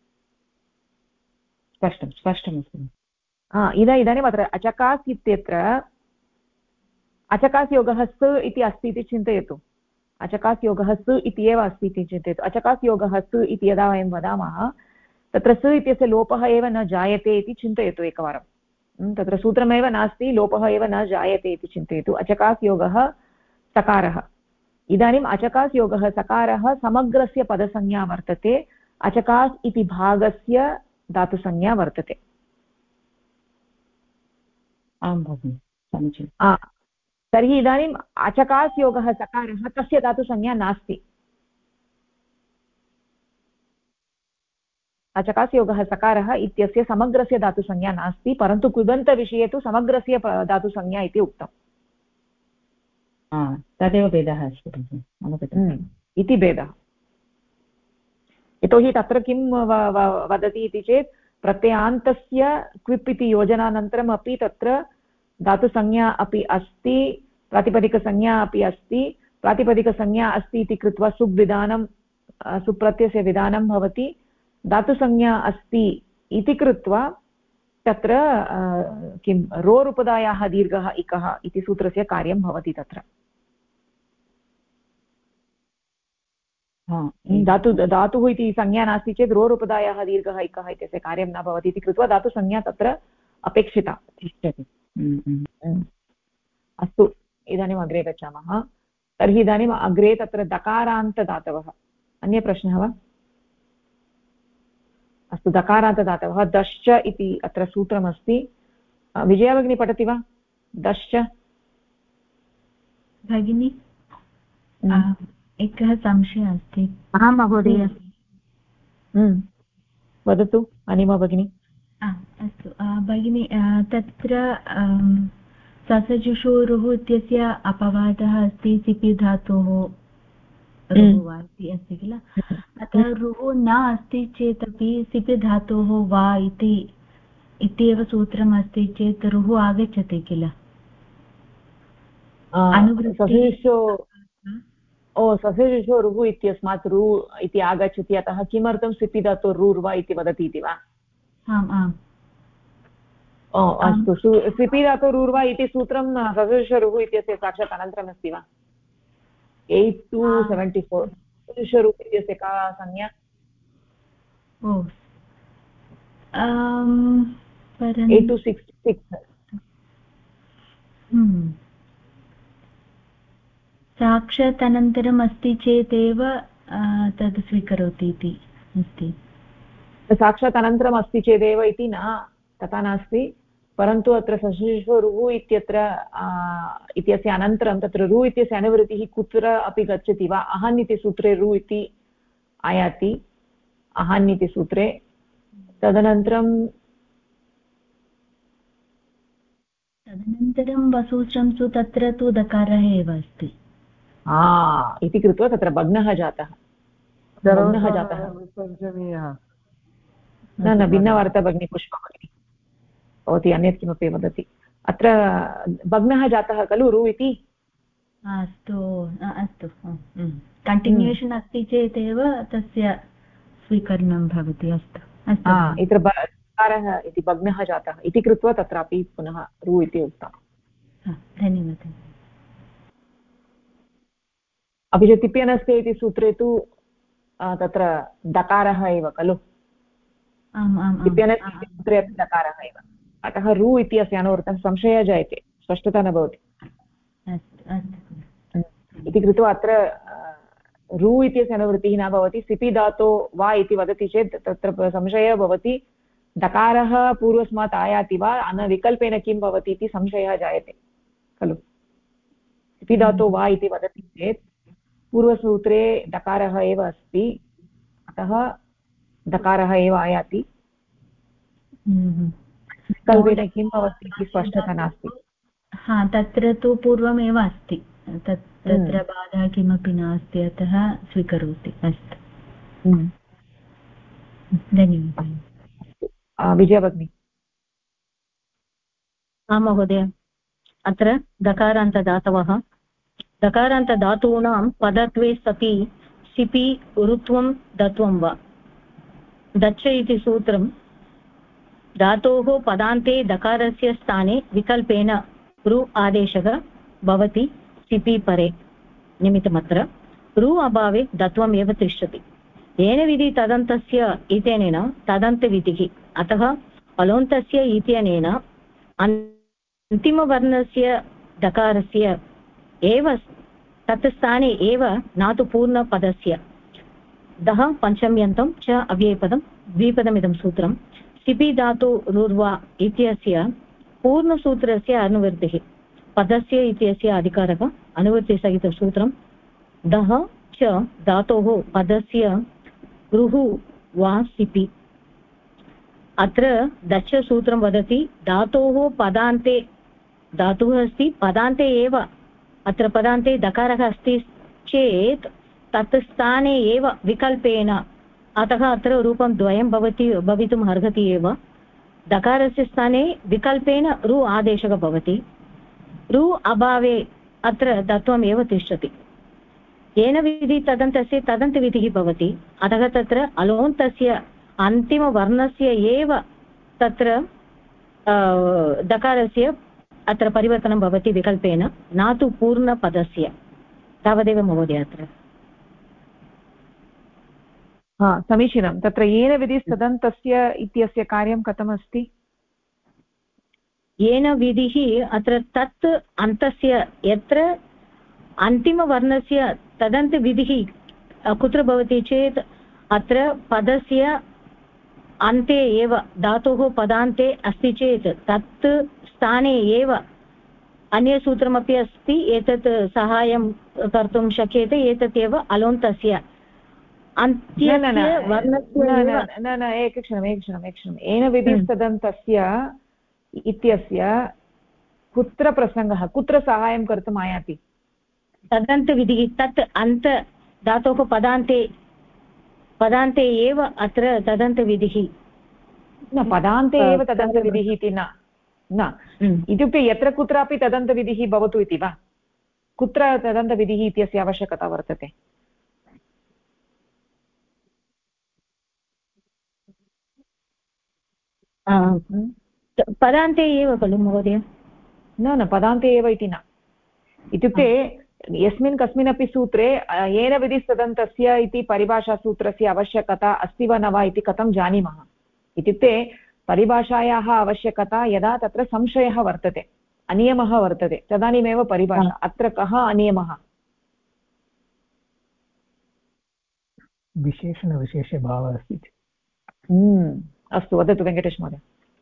स्पष्टमस्ति इदानीम् अत्र अचकास् इत्यत्र अचकास् योगः स इति अस्ति इति चिन्तयतु अचकास् योगः स इति एव अस्ति इति चिन्तयतु अचकास् योगः स इति यदा वयं वदामः तत्र स इत्यस्य लोपः एव न जायते इति चिन्तयतु एकवारं तत्र सूत्रमेव नास्ति लोपः एव न जायते इति चिन्तयतु अचकास् योगः सकारः इदानीम् अचकास् योगः सकारः समग्रस्य पदसंज्ञा वर्तते अचकास् इति भागस्य धातुसंज्ञा वर्तते आं भगिनि समीचीनं तर्हि इदानीम् अचकास् योगः सकारः तस्य धातुसंज्ञा नास्ति अचकास् योगः सकारः इत्यस्य समग्रस्य धातुसंज्ञा नास्ति परन्तु कृदन्तविषये तु समग्रस्य धातुसंज्ञा इति उक्तम् तदेव भेदः अस्ति इति भेदः यतोहि तत्र किं वदति इति चेत् प्रत्ययान्तस्य क्विप् इति योजनानन्तरम् अपि तत्र धातुसंज्ञा अपि अस्ति प्रातिपदिकसंज्ञा अपि अस्ति प्रातिपदिकसंज्ञा अस्ति इति कृत्वा सुविधानं सुप्रत्ययस्य विधानं भवति धातुसंज्ञा अस्ति इति कृत्वा तत्र किं रोरुपदायाः दीर्घः इकः इति सूत्रस्य कार्यं भवति तत्र धातुः इति संज्ञा नास्ति चेत् रोरुपदायाः दीर्घः इकः इत्यस्य कार्यं न भवति इति कृत्वा धातुसंज्ञा तत्र अपेक्षिता तिष्ठति अस्तु इदानीम् अग्रे गच्छामः तर्हि इदानीम् अग्रे तत्र दकारान्तदातवः अन्य प्रश्नः वा अस्तु दकारान्तदातवः दश्च इति अत्र सूत्रमस्ति विजया भगिनी पठति वा दश्च भगिनी एकः संशयः अस्ति आं महोदय वदतु अनिमा भगिनी अस्तु भगिनी तत्र ससजुषोरुः इत्यस्य अपवादः अस्ति सिपि धातोः रुः वा इति अस्ति किल अतः रुः न अस्ति चेदपि सिपि धातोः वा इति एव सूत्रम् अस्ति चेत् रुः आगच्छति किल ससजुषो रुः इत्यस्मात् रु इति आगच्छति अतः किमर्थं सिपि धातोः रुर्वा इति वदति इति वा आम् आम् अस्तु सिपि धातु रूर्वा इति सूत्रं सदृशरुः इत्यस्य साक्षात् अनन्तरमस्ति वा 8 to 74 सदृशरुः इत्यस्य का संज्ञा ओ 8 to 66 साक्षात् अनन्तरम् अस्ति चेदेव तद् स्वीकरोति इति अस्ति साक्षात् अनन्तरम् अस्ति चेदेव इति न तथा नास्ति परन्तु अत्र सशिशु रुः इत्यस्य अनन्तरं तत्र रु इत्यस्य अनुवृत्तिः कुत्र अपि गच्छति वा अहन् इति सूत्रे रु इति आयाति अहन् इति सूत्रे तदनन्तरं वसूश्रंसु तत्र तु दकारः एव अस्ति इति कृत्वा तत्र भग्नः जातः न भिन्नवार्ता भगिनी पुष्पा भगिनी भवती अन्यत् किमपि वदति अत्र भग्नः जातः खलु रु इति अस्तु कण्टिन्यूशन् अस्ति चेदेव तस्य स्वीकरणं भवति अस्तु इत्र दकारः इति भग्नः जातः इति कृत्वा तत्रापि पुनः रु इति उक्तम् धन्यवादः अपि च तिप्यनस्ते इति सूत्रे तु तत्र दकारः एव खलु तिप्यनस्ते इति सूत्रे अपि दकारः एव अतः रु इत्यस्य अनुवृत्तं संशयः जायते स्पष्टता न भवति इति कृत्वा अत्र रु इत्यस्य अनुवृत्तिः न भवति सिपि धातो वा इति वदति चेत् तत्र संशयः भवति दकारः पूर्वस्मात् आयाति वा विकल्पेन किं भवति इति संशयः जायते खलु सिपि धातो वा इति वदति चेत् पूर्वसूत्रे दकारः एव अस्ति अतः दकारः एव आयाति विकल्पेन किं भवति इति स्पष्टता नास्ति तत्र तु पूर्वमेव अस्ति तत्र बाधा किमपि नास्ति अतः स्वीकरोति अस्तु धन्यवादः विजया भगिनी आं महोदय अत्र दकारान्तदातवः दकारान्तधातूनां पदत्वे सति सिपि ऋत्वं दत्वं वा दच्छ इति सूत्रं धातोः पदान्ते दकारस्य स्थाने विकल्पेन रु आदेशः भवति सिपि परे निमित्तमत्र रु अभावे दत्वम् एव तिष्ठति येन विधि तदन्तस्य इत्यनेन तदन्तविधिः अतः अलोन्तस्य इत्यनेन अन्तिमवर्णस्य दकारस्य एव तत् स्थाने एव न तु पूर्णपदस्य दः पञ्चम्यन्तं च अव्ययपदं द्विपदमिदं सूत्रं सिपि धातु रुर्वा इत्यस्य पूर्णसूत्रस्य अनुवृत्तिः पदस्य इत्यस्य अधिकारः अनुवृत्तिसहितसूत्रं दः च धातोः पदस्य रुः वा सिपि अत्र दच्छ सूत्रं वदति धातोः पदान्ते धातुः अस्ति पदान्ते एव अत्र पदान्ते दकारः अस्ति चेत् तत् स्थाने एव विकल्पेन अतः अत्र रूपं द्वयं भवितुम् अर्हति एव दकारस्य स्थाने विकल्पेन रु आदेशः भवति रु अभावे अत्र दत्वम् एव तिष्ठति येन विधि तदन्तस्य तदन्तविधिः भवति अतः तत्र अलोन्तस्य अन्तिमवर्णस्य एव तत्र दकारस्य अत्र परिवर्तनं भवति विकल्पेन न तु पूर्णपदस्य तावदेव महोदय अत्र समीचीनं तत्र येन विधिस्तदन्तस्य इत्यस्य कार्यं कथमस्ति येन विधिः अत्र तत् अन्तस्य यत्र अन्तिमवर्णस्य तदन्तविधिः कुत्र भवति चेत् अत्र पदस्य अन्ते एव धातोः पदान्ते अस्ति चेत् तत् स्थाने एव अन्यसूत्रमपि अस्ति एतत् साहाय्यं कर्तुं शक्यते एतत् एव अलोन्तस्य अन्त्यस्य वर्णस्य न एकक्षणम् येन विधिस्तदन्तस्य इत्यस्य कुत्र प्रसङ्गः कुत्र साहाय्यं कर्तुम् आयाति तदन्तविधिः तत् अन्त धातोः पदान्ते एव अत्र तदन्तविधिः न पदान्ते एव तदन्तविधिः इति न इत्युक्ते यत्र कुत्रापि तदन्तविधिः भवतु इति वा कुत्र तदन्तविधिः इत्यस्य आवश्यकता वर्तते पदान्ते एव खलु महोदय? न पदान्ते एव इति न, इत्युक्ते यस्मिन् कस्मिन्नपि सूत्रे येन विधिस्तदन्तस्य इति परिभाषासूत्रस्य आवश्यकता अस्ति वा न वा इति कथं जानीमः? इत्युक्ते परिभाषायाः आवश्यकता यदा तत्र संशयः वर्तते, अनियमः वर्तते, तदानीमेव परिभाषा। अत्र कः अनियमः? विशेषणविशेषभावः अस्ति। अस्तु, वदतु वेङ्कटेश महोदय।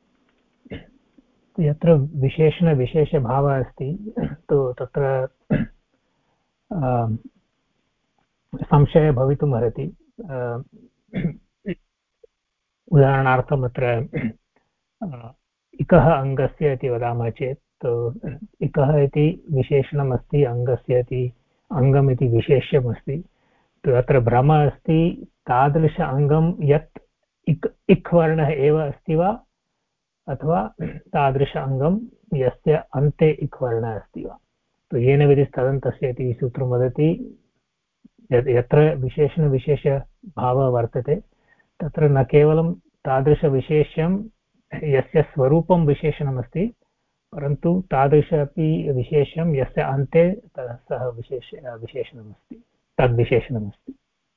यत्र विशेषणविशेषभावः अस्ति तत्र संशयः भवितुम् अर्हति। उदाहरणार्थम् अत्र इकः अङ्गस्य इति वदामः चेत् इकः इति विशेषणम् अस्ति, अङ्गस्य इति अङ्गम् इति विशेष्यम् अस्ति। अत्र भ्रमः अस्ति, तादृश अङ्गं यत् इक् वर्णः एव अस्ति वा अथवा तादृश अङ्गं यस्य अन्ते इक् वर्णः अस्ति वा। येन विधिस्तदन्तस्य इति सूत्रं वदति यत्र विशेषणविशेषभावः वर्तते तत्र न केवलं तादृशविशेष्यं यस्य स्वरूपं विशेषणमस्ति, परन्तु तादृश अपि विशेष्यं यस्य अन्ते सः विशेषणमस्ति, तद्विशेषणमस्ति।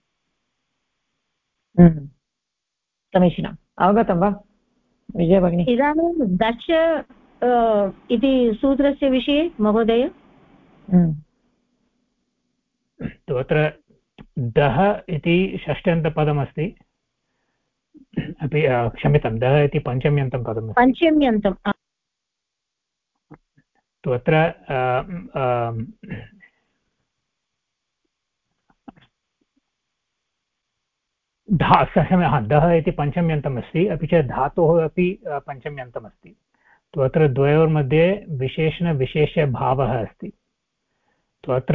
समीचीनम्, अवगतं वा विजय भगिनी? इदानीं दश इति सूत्रस्य विषये महोदय? अत्र दः इति षष्ट्यन्तपदमस्ति, अपि क्षम्यतां, दः इति पञ्चम्यन्तं पदमस्ति। पञ्चम्यन्तं तु अत्र दः इति पञ्चम्यन्तमस्ति, अपि च धातोः अपि पञ्चम्यन्तमस्ति। तु अत्र द्वयोर्मध्ये विशेषणविशेषभावः अस्ति। तु अत्र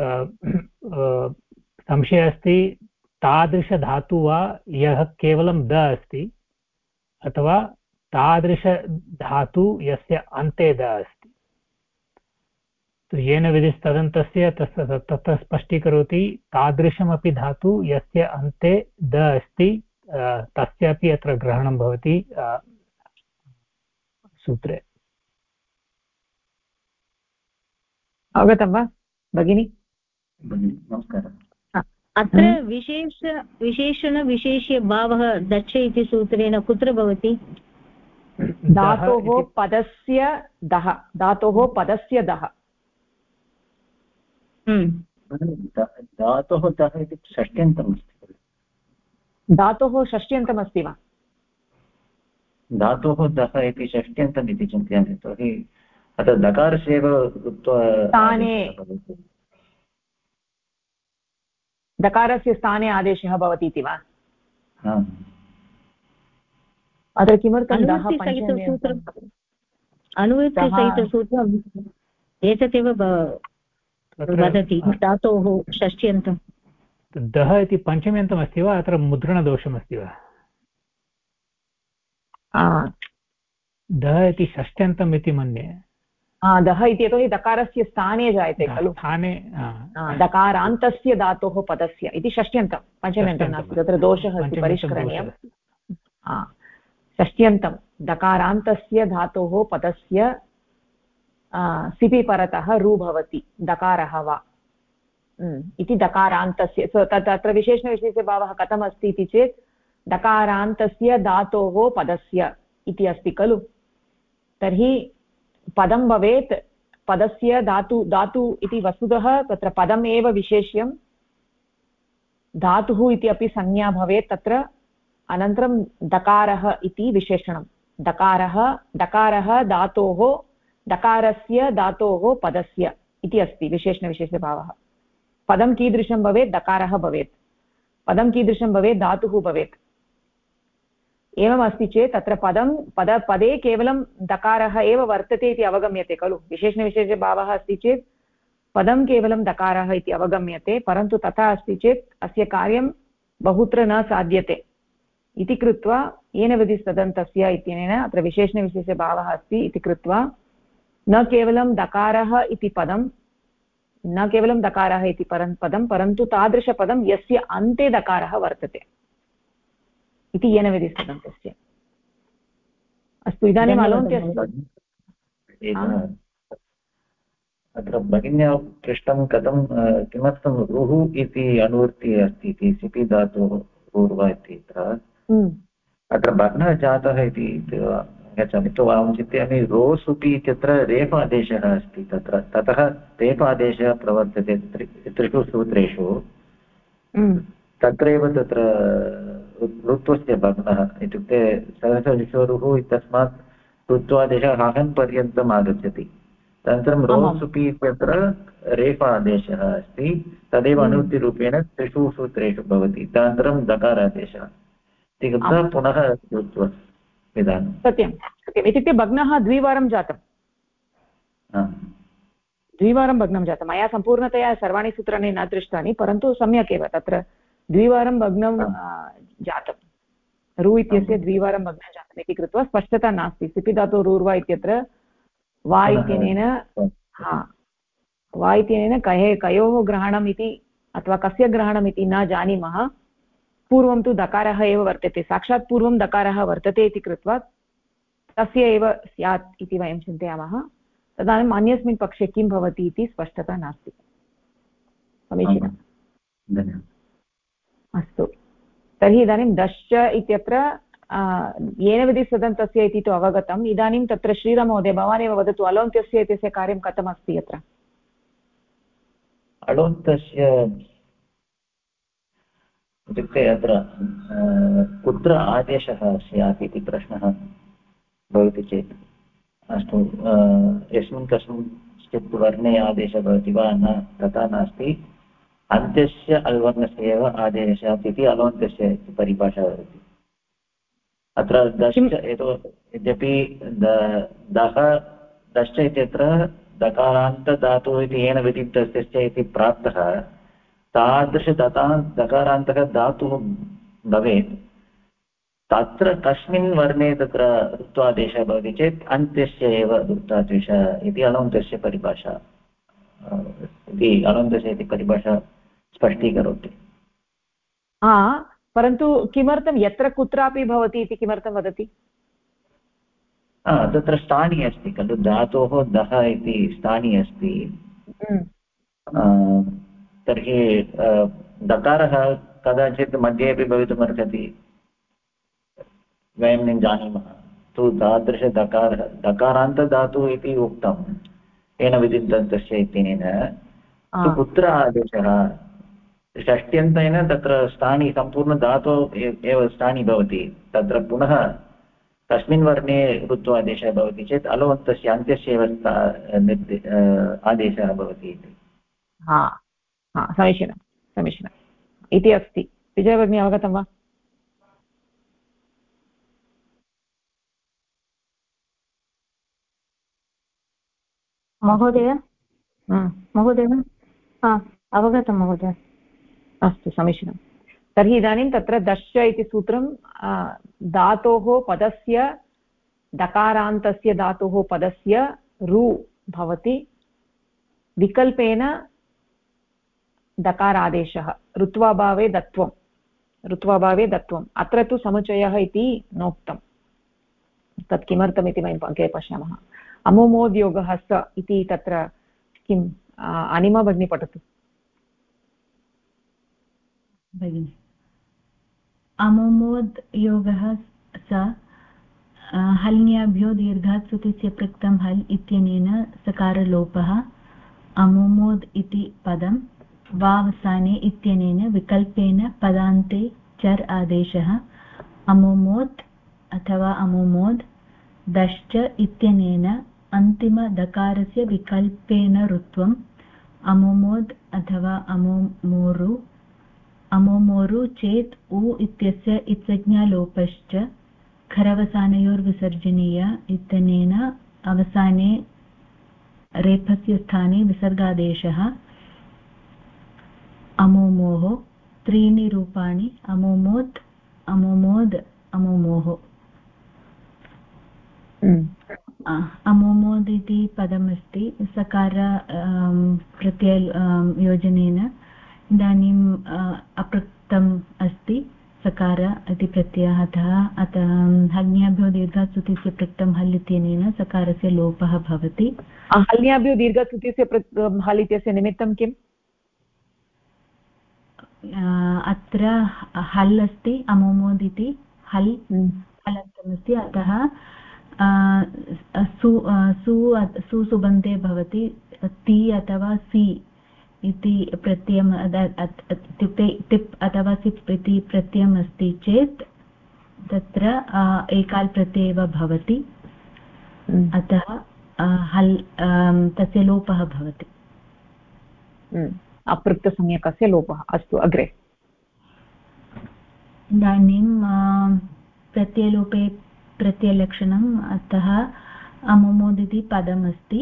संशयः अस्ति, तादृशधातु वा यः केवलं द अस्ति अथवा तादृशधातु यस्य अन्ते द अस्ति। तु येन विधिस्तदन्तस्य तत्र स्पष्टीकरोति तादृशमपि धातु यस्य अन्ते द अस्ति तस्यापि अत्र ग्रहणं भवति सूत्रे। अवगतं वा भगिनी? नमस्कारः। अत्र विशेषणविशेष्यभावः दच्छ इति सूत्रेण कुत्र भवति? धातोः पदस्य दः, धातोः पदस्य दः। धातोः दः इति षष्ट्यन्तमस्ति। धातोः षष्ट्यन्तमस्ति वा? धातोः दः इति षष्ट्यन्तम् इति चिन्तयामि, यतोहि अत्र दकारस्यैव दकारस्य स्थाने आदेशः भवति इति वा? अत्र किमर्थं दः अनुवृत्तिसहितसूत्रम् एतदेव वदति, धातोः षष्ट्यन्तं। दः इति पञ्चम्यन्तमस्ति वा? अत्र मुद्रणदोषमस्ति वा? दः इति षष्ट्यन्तम् इति मन्ये। दः इति यतोहि दकारस्य स्थाने जायते खलु, स्थाने दकारान्तस्य धातोः पदस्य इति षष्ट्यन्तं, पञ्चम्यन्तं नास्ति, तत्र दोषः अस्ति, परिष्करणीयं। षष्ट्यन्तं दकारान्तस्य धातोः पदस्य सिपि परतः रु भवति, दकारः वा इति दकारान्तस्य। तत्र विशेषणविशेषभावः कथम् अस्ति इति चेत् दकारान्तस्य धातोः पदस्य इति अस्ति खलु। तर्हि पदं भवेत्, पदस्य धातु इति वस्तुतः तत्र पदम् एव विशेष्यं, धातुः इति अपि संज्ञा भवेत् तत्र, अनन्तरं दकारः इति विशेषणं। दकारः धातोः, दकारस्य धातोः पदस्य इति अस्ति विशेषणविशेषभावः। पदं कीदृशं भवेत्? दकारः भवेत्। पदं कीदृशं भवेत्? धातुः भवेत्। एवमस्ति चेत् तत्र पदे केवलं दकारः एव वर्तते इति अवगम्यते खलु। विशेषणविशेषभावः अस्ति चेत् पदं केवलं दकारः इति अवगम्यते, परन्तु तथा अस्ति चेत् अस्य कार्यं बहुत्र न साध्यते इति कृत्वा येन विधिस्तदन्तस्य इत्यनेन अत्र विशेषणविशेषभावः अस्ति इति कृत्वा न केवलं दकारः इति पदं, न केवलं दकारः इति पदं, परन्तु तादृशपदं यस्य अन्ते दकारः वर्तते इति येन विधिस्तदन्तस्य। अस्तु इदानीम् अलोन्त्यस्य अत्र भगिन्या पृष्टं कथं किमर्थं रुः इति अनुवृत्तिः अस्ति इति सिपि धातोः पूर्व इति अत्र भग्नः जातः इति गच्छामि तु अहं चिन्तयामि रोस् अपि इत्यत्र रेफ आदेशः अस्ति तत्र ततः रेफ आदेशः प्रवर्तते त्रिषु सूत्रेषु तत्रैव तत्र ऋत्वस्य भग्नः इत्युक्ते सहसविश्वरुः इत्यस्मात् ऋत्वादेशः हहन् पर्यन्तम् आगच्छति तदनन्तरं रोस् अपि इत्यत्र रेफ आदेशः अस्ति तदेव अनुवृत्तिरूपेण त्रिषु सूत्रेषु भवति तदनन्तरं दकारादेशः इति कृत्वा पुनः विधानं सत्यं सत्यम् इत्युक्ते भग्नः द्विवारं जातं द्विवारं भग्नं जातं मया सम्पूर्णतया सर्वाणि सूत्राणि न दृष्टानि परन्तु सम्यक् एव तत्र द्विवारं भग्नं जातं रु इत्यस्य द्विवारं भग्नं जातम् इति कृत्वा स्पष्टता नास्ति सिपि धातु रूर्वा इत्यत्र वा इत्यनेन कयोः ग्रहणम् इति अथवा कस्य ग्रहणम् इति न जानीमः पूर्वं तु दकारः एव वर्तते साक्षात् पूर्वं दकारः वर्तते इति कृत्वा तस्य एव स्यात् इति वयं चिन्तयामः तदानीम् अन्यस्मिन् पक्षे किं भवति इति स्पष्टता नास्ति समीचीनम् अस्तु तर्हि इदानीं दश्च इत्यत्र येन विधिसदन्तस्य इति तु अवगतम् इदानीं तत्र श्रीराममहोदय भवानेव वदतु अलोन्त्यस्य इत्यस्य कार्यं कथमस्ति अत्र अलोन्तस्य इत्युक्ते अत्र कुत्र आदेशः स्यात् इति प्रश्नः भवति चेत् अस्तु यस्मिन् कस्मिंश्चित् वर्णे आदेशः भवति वा न तथा नास्ति अन्त्यस्य अल्वर्णस्य एव आदेशः इति अलोन्तस्य परिभाषा भवति अत्र दश्च यद्यपि दः दश्च इत्यत्र दकारान्तधातुः इति येन विधितस्य इति प्राप्तः दकारान्तः धातुः भवेत् तत्र कस्मिन् वर्णे तत्र ऋत्वादेशः भवति चेत् अन्त्यस्य एव ऋत्वादेशः इति अलोन्तस्य परिभाषा इति अलोन्तस्य इति परिभाषा स्पष्टीकरोति परन्तु किमर्थं यत्र कुत्रापि भवति इति किमर्थं वदति तत्र स्थानी अस्ति खलु धातोः दः इति स्थानी अस्ति तर्हि दकारः कदाचित् मध्ये अपि भवितुमर्हति वयं न जानीमः तु तादृशदकारः दकारान्तधातुः इति उक्तं येन विधितस्य इत्यनेन तु कुत्र आदेशः षष्ट्यन्तेन तत्र स्थानी सम्पूर्णधातौ एव स्थानी भवति तत्र पुनः कस्मिन् वर्णे ऋत्वादेशः भवति चेत् अलोन्तस्य अन्त्यस्य एव आदेशः भवति इति समीचीनं समीचीनम् इति अस्ति विजयभगिनी अवगतं वा महोदय अवगतं महोदय अस्तु समीचीनं तर्हि इदानीं तत्र दश्च इति सूत्रं धातोः पदस्य दकारान्तस्य धातोः पदस्य रु भवति विकल्पेन दकारादेशः ऋत्वाभावे दत्वम् अत्र तु समुच्चयः इति नोक्तं तत् किमर्थमिति वयं अग्रे पश्यामः अमुमोद्योगः स इति तत्र किम् अनिमा भगिनी पठतु भगिनि अमुमोद् योगः स हल्न्याभ्यो दीर्घात् सुतिस्य पृक्तं हल् इत्यनेन सकारलोपः अमुमोद् इति पदं वावसाने इत्यनेन विकल्पेन पदान्ते चर् आदेशः अमुमोत् अथवा अमुमोद् दश्च इत्यनेन अन्तिमदकारस्य विकल्पेन ऋत्वम् अमुमोद् अथवा अमुमोरु चेत् उ इत्यस्य इत्संज्ञालोपश्च खरवसानयोर्विसर्जनीय इत्यनेन अवसाने रेफस्य स्थाने विसर्गादेशः अमुमोः त्रीणि रूपाणि अमुमोत् अमुमोद् अमुमोः अमुमोद् इति पदमस्ति सकार प्रत्यय योजनेन इदानीम् अपृक्तम् अस्ति सकार इति प्रत्ययः अतः हल्न्याभ्यो दीर्घात् सुतिस्य पृक्तं हल् इत्यनेन सकारस्य लोपः भवति। हल्न्याभ्यो दीर्घात् सुतिस्य हल् इत्यस्य निमित्तं किम्? अत्र हल् अस्ति, अमोमोद् इति हल् हलन्तमस्ति, अतः सुबन्धे भवति ति अथवा सि इति प्रत्ययम् इत्युक्ते टिप् अथवा सिप् इति प्रत्ययम् अस्ति चेत् तत्र एकाल् प्रत्यय एव भवति, अतः हल् तस्य लोपः भवति। अपृक्तसंज्ञकस्य लोपः। अस्तु, अग्रे। इदानीं प्रत्ययलोपे प्रत्ययलक्षणम्, अतः अमुमोद् इति पदमस्ति।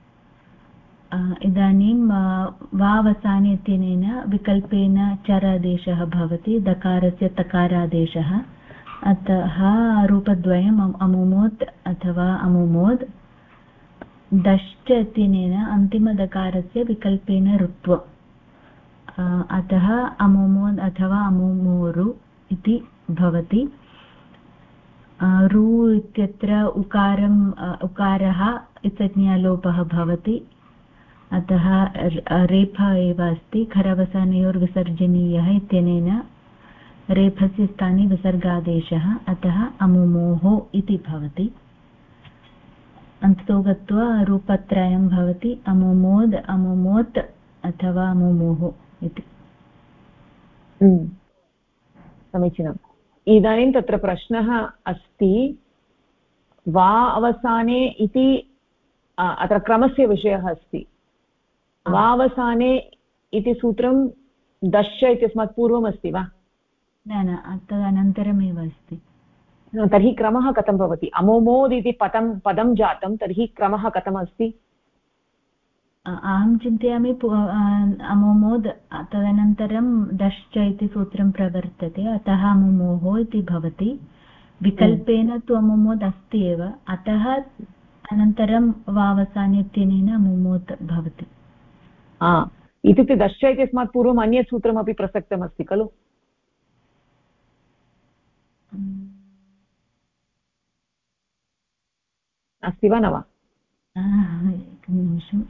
इदानीं वावसाने इत्यनेन विकल्पेन चरादेशः भवति, दकारस्य तकारादेशः, अतः रूपद्वयम् अमुमोत् अथवा अमुमोद्। दश्च इत्यनेन अन्तिमदकारस्य विकल्पेन ऋत्व, अतः अमुमोद् अथवा अमुमोरु इति भवति। रु इत्यत्र उकारः इत्संज्ञालोपः भवति, अतः रेफः एव अस्ति, खरवसानयोर्विसर्जनीयः इत्यनेन रेफस्य स्थाने विसर्गादेशः, अतः अमुमोः इति भवति। अन्ततो गत्वा रूपत्रयं भवति, अमुमोद्, अमुमोत् अथवा अमुमोः इति। समीचीनम्। इदानीं तत्र प्रश्नः अस्ति, वा अवसाने इति अत्र क्रमस्य विषयः अस्ति। वा अवसाने इति सूत्रं दश्च इत्यस्मात् पूर्वम् अस्ति वा? न, तदनन्तरमेव अस्ति। तर्हि क्रमः कथं भवति? अमुमोद् इति पदं जातं, तर्हि क्रमः कथम् अस्ति? अहं चिन्तयामि अमुमोद् तदनन्तरं दश्च इति सूत्रं प्रवर्तते, अतः अमुमोः इति भवति। विकल्पेन तु अमुमोद् अस्ति एव, अतः अनन्तरं वावसाने इत्यनेन अमुमोद् भवति। इत्युक्ते दश्च इत्यस्मात् पूर्वम् अन्यत् सूत्रमपि प्रसक्तमस्ति खलु? अस्ति वा न वा? एकनिमिषं,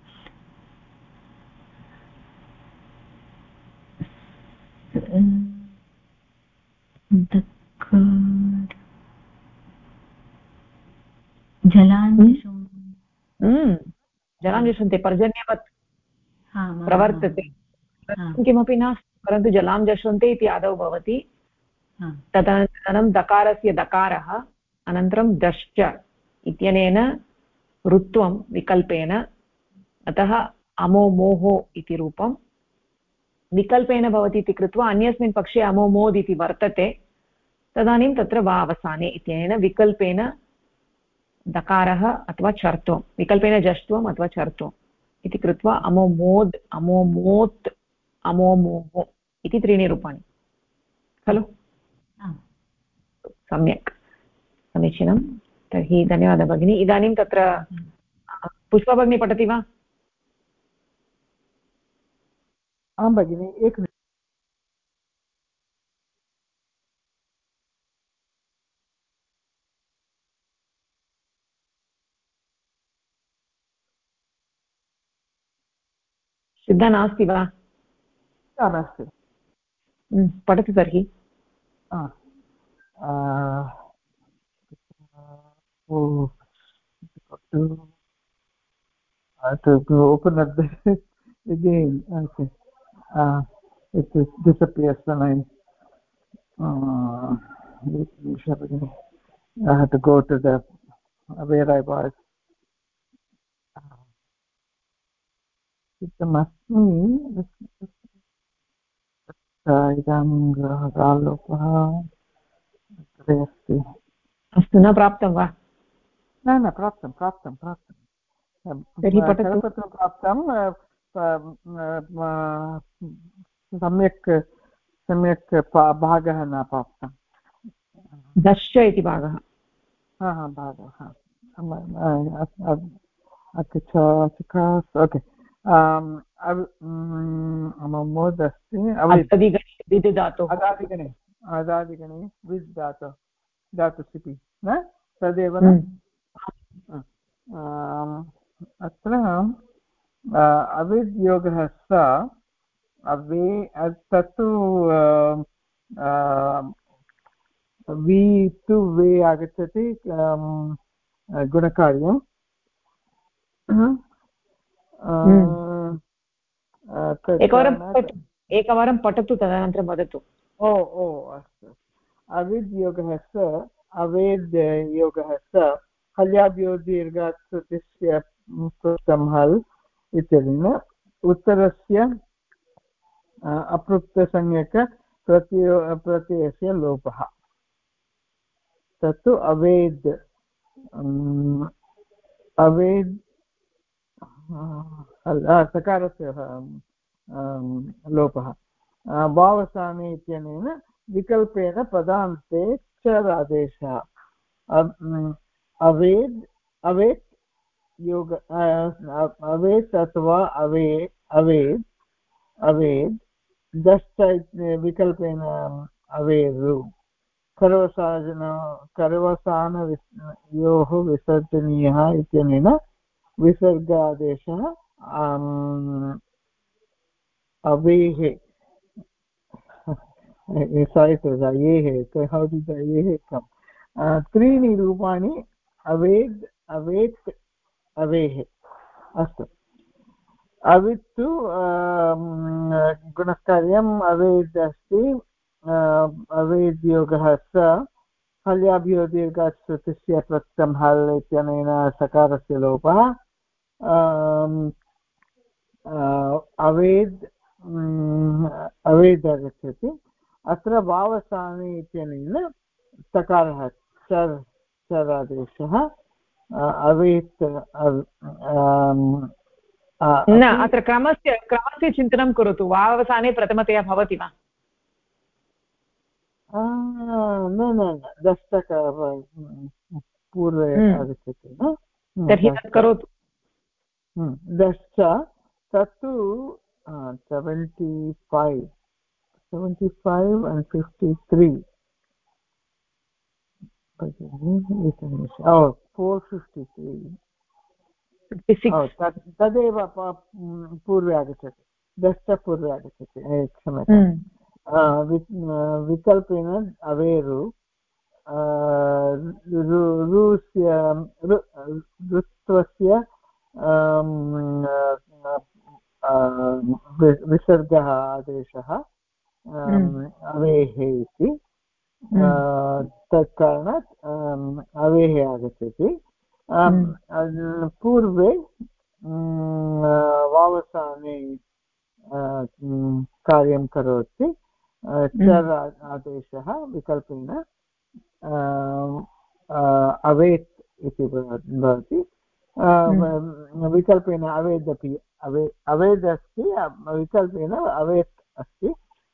जलाञ्जशन्ते पर्जन्यवत् प्रवर्तते, किमपि नास्ति, परन्तु जलां जशन्ते इति आदौ भवति। तदनन्तरं दकारस्य दकारः, अनन्तरं दश्च इत्यनेन ऋत्वं विकल्पेन, अतः अमोमोः इति रूपं विकल्पेन भवति इति कृत्वा अन्यस्मिन् पक्षे अमोमोद् इति वर्तते। तदानीं तत्र वा अवसाने इत्यनेन विकल्पेन दकारः अथवा चर्त्वं, विकल्पेन जष्ट्वम् अथवा चर्त्वम् इति कृत्वा अमोमोद्, अमोमोत्, अमोमोः इति त्रीणि रूपाणि खलु? सम्यक्, समीचीनं। तर्हि धन्यवादः भगिनी। इदानीं तत्र पुष्पा भगिनी पठति वा? आं भगिनि, एकनिमिषम्। सिद्धा नास्ति वा? नास्ति। पठतु तर्हि। to open up again. Okay. It disappears when I had to go to the where I was. चित्तमस्मि इदानीं ग्रहकालोपः अग्रे अस्ति। अस्तु, न प्राप्तं वा? न प्राप्तं तर्हि पठतु। प्राप्तं, सम्यक् भागः न प्राप्तं। दश्च इति भागः। भागः ओके। अमोद् अस्ति, विधिधातुः। आदादिगणे विस् धातुसिपि न तदेव न अत्र अविद्योगः स अवे तत्तु वि तु वे आगच्छति गुणकार्यं एकवारं पठतु तदनन्तरं वदतु। ओ अस्तु अविद्योगः स अवेद् योगः स हल्याभ्यो दीर्घात् श्रुतिस्य पृष्ठं हल् इत्यनेन उत्तरस्य अपृक्तसंज्ञक प्रत्ययस्य लोपः तत्तु अवेद् अवेद् सकारस्य लोपः भावसाने इत्यनेन विकल्पेन पदान्ते चर् आदेशः अवेद् अवेत् योग अवेत् अथवा अवेद् अवेद् दश्च विकल्पेन अवेरु करवसानयोः विसर्जनीयः इत्यनेन विसर्गादेशः अवेः त्रीणि रूपाणि अवेद् अवेत् अवेः अस्तु अवित्तु गुणकार्यम् अवेद् अस्ति अवेद्योगः स हल्याभ्यो दीर्घात् श्रुतिस्य प्रत्यं हल् इत्यनेन सकारस्य लोपः अवेद् अवेद् आगच्छति अत्र भावसाने इत्यनेन सकारः चर् आदेशः अवेत् न अत्र क्रमस्य चिन्तनं करोतु वावसाने प्रथमतया भवति वा न दशक पूर्वे आगच्छति तर्हि तत् करोतु दश्च तत्तु 75 and 53 453 तदेव पूर्वे आगच्छति दश्च पूर्वे आगच्छति क्षम्यतां विकल्पेन अवेरु ऋत्वस्य विसर्गः आदेशः अवेः इति तत् कारणात् अवेः आगच्छति पूर्वे वावसाने कार्यं करोति चर् आदेशः विकल्पेन अवेत् इति भवति विकल्पेन अवेद् अपि अवेद् अस्ति विकल्पेन अवेत् अस्ति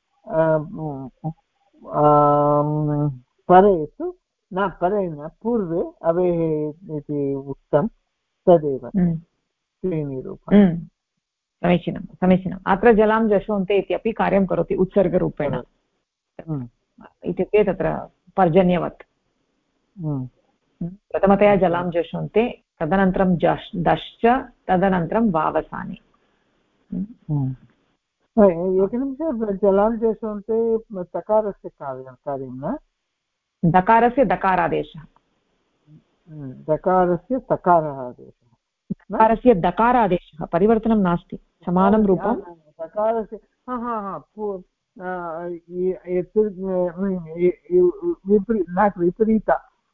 परे तु न परे न पूर्वे अवेः इति उक्तं तदेव त्रीणि रूपाणि समीचीनम् अत्र जलां जशोन्ते इत्यपि कार्यं करोति उत्सर्गरूपेण इत्युक्ते तत्र पर्जन्यवत् प्रथमतया जलां जशोन्ते तदनन्तरं दश्च तदनन्तरं वावसाने एकनिमिषं जलां जशोन्ते तकारस्य कार्यं न दकारस्य दकारादेशः दकारस्य तकारः आदेशः दकारस्य दकारादेशः परिवर्तनं नास्ति समानं रूपं दकारस्य विपरीत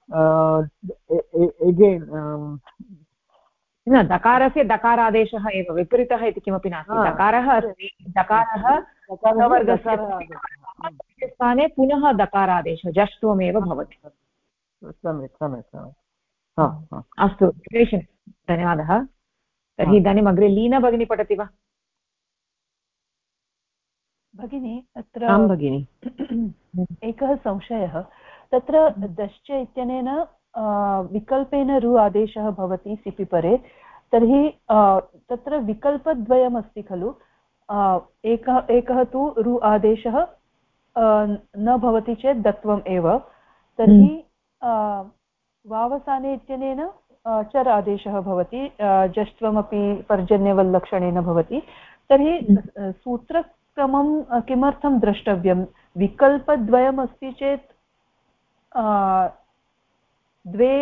अगेन् न दकारस्य दकारादेशः एव विपरीतः इति किमपि नास्ति दकारः अस्ति दकारः स्थाने पुनः दकारादेशः जष्ट्वमेव भवति सम्यक् अस्तु धन्यवादः तर्हि इदानीम् अग्रे लीना भगिनी पठति वा भगिनी अत्र भगिनी एकः संशयः तत्र दश्च इत्यनेन विकल्पेन रु आदेशः भवति सिपि परे तर्हि तत्र विकल्पद्वयमस्ति खलु एकः तु रु आदेशः न भवति चेत् दत्वम् एव, तर्हि वावसाने इत्यनेन चर आदेशः भवति, जष्ट्वमपि पर्जन्यवल्लक्षणेन भवति। तर्हि सूत्रक्रमं किमर्थं द्रष्टव्यं? विकल्पद्वयमस्ति चेत् द्वे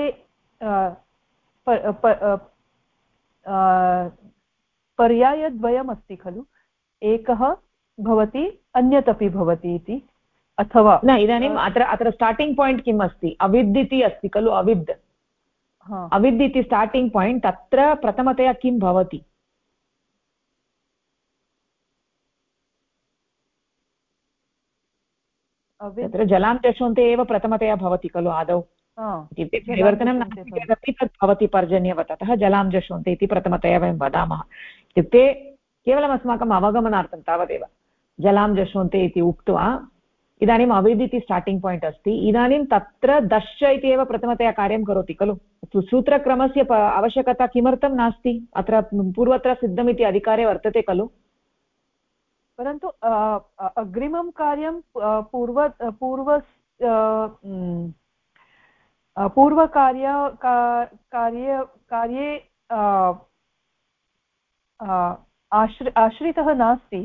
पर्यायद्वयमस्ति खलु, एकः भवति अन्यत् अपि भवति इति, अथवा न इदानीम् अत्र स्टार्टिङ्ग् पायिण्ट् किम् अस्ति? अविद् इति अस्ति खलु, अविद् अविद् इति स्टार्टिङ्ग् पायिण्ट्। तत्र प्रथमतया किं भवति? तत्र जलां चषन्ते एव प्रथमतया भवति खलु आदौ, इत्युक्ते परिवर्तनं नास्ति चेदपि तत् भवति पर्जन्यवत्, अतः जलां जषन्ते इति प्रथमतया वयं वदामः। इत्युक्ते केवलम् अस्माकम् अवगमनार्थं तावदेव। जलां जषन्ते इति उक्त्वा इदानीम् अविद् इति स्टार्टिङ्ग् पायिण्ट् अस्ति। इदानीं तत्र दश्च इति एव प्रथमतया कार्यं करोति खलु। सूत्रक्रमस्य आवश्यकता किमर्थं नास्ति? अत्र पूर्वत्र सिद्धमिति अधिकारे वर्तते खलु। परन्तु अग्रिमं कार्यं पूर्वकार्ये आश्रितः नास्ति,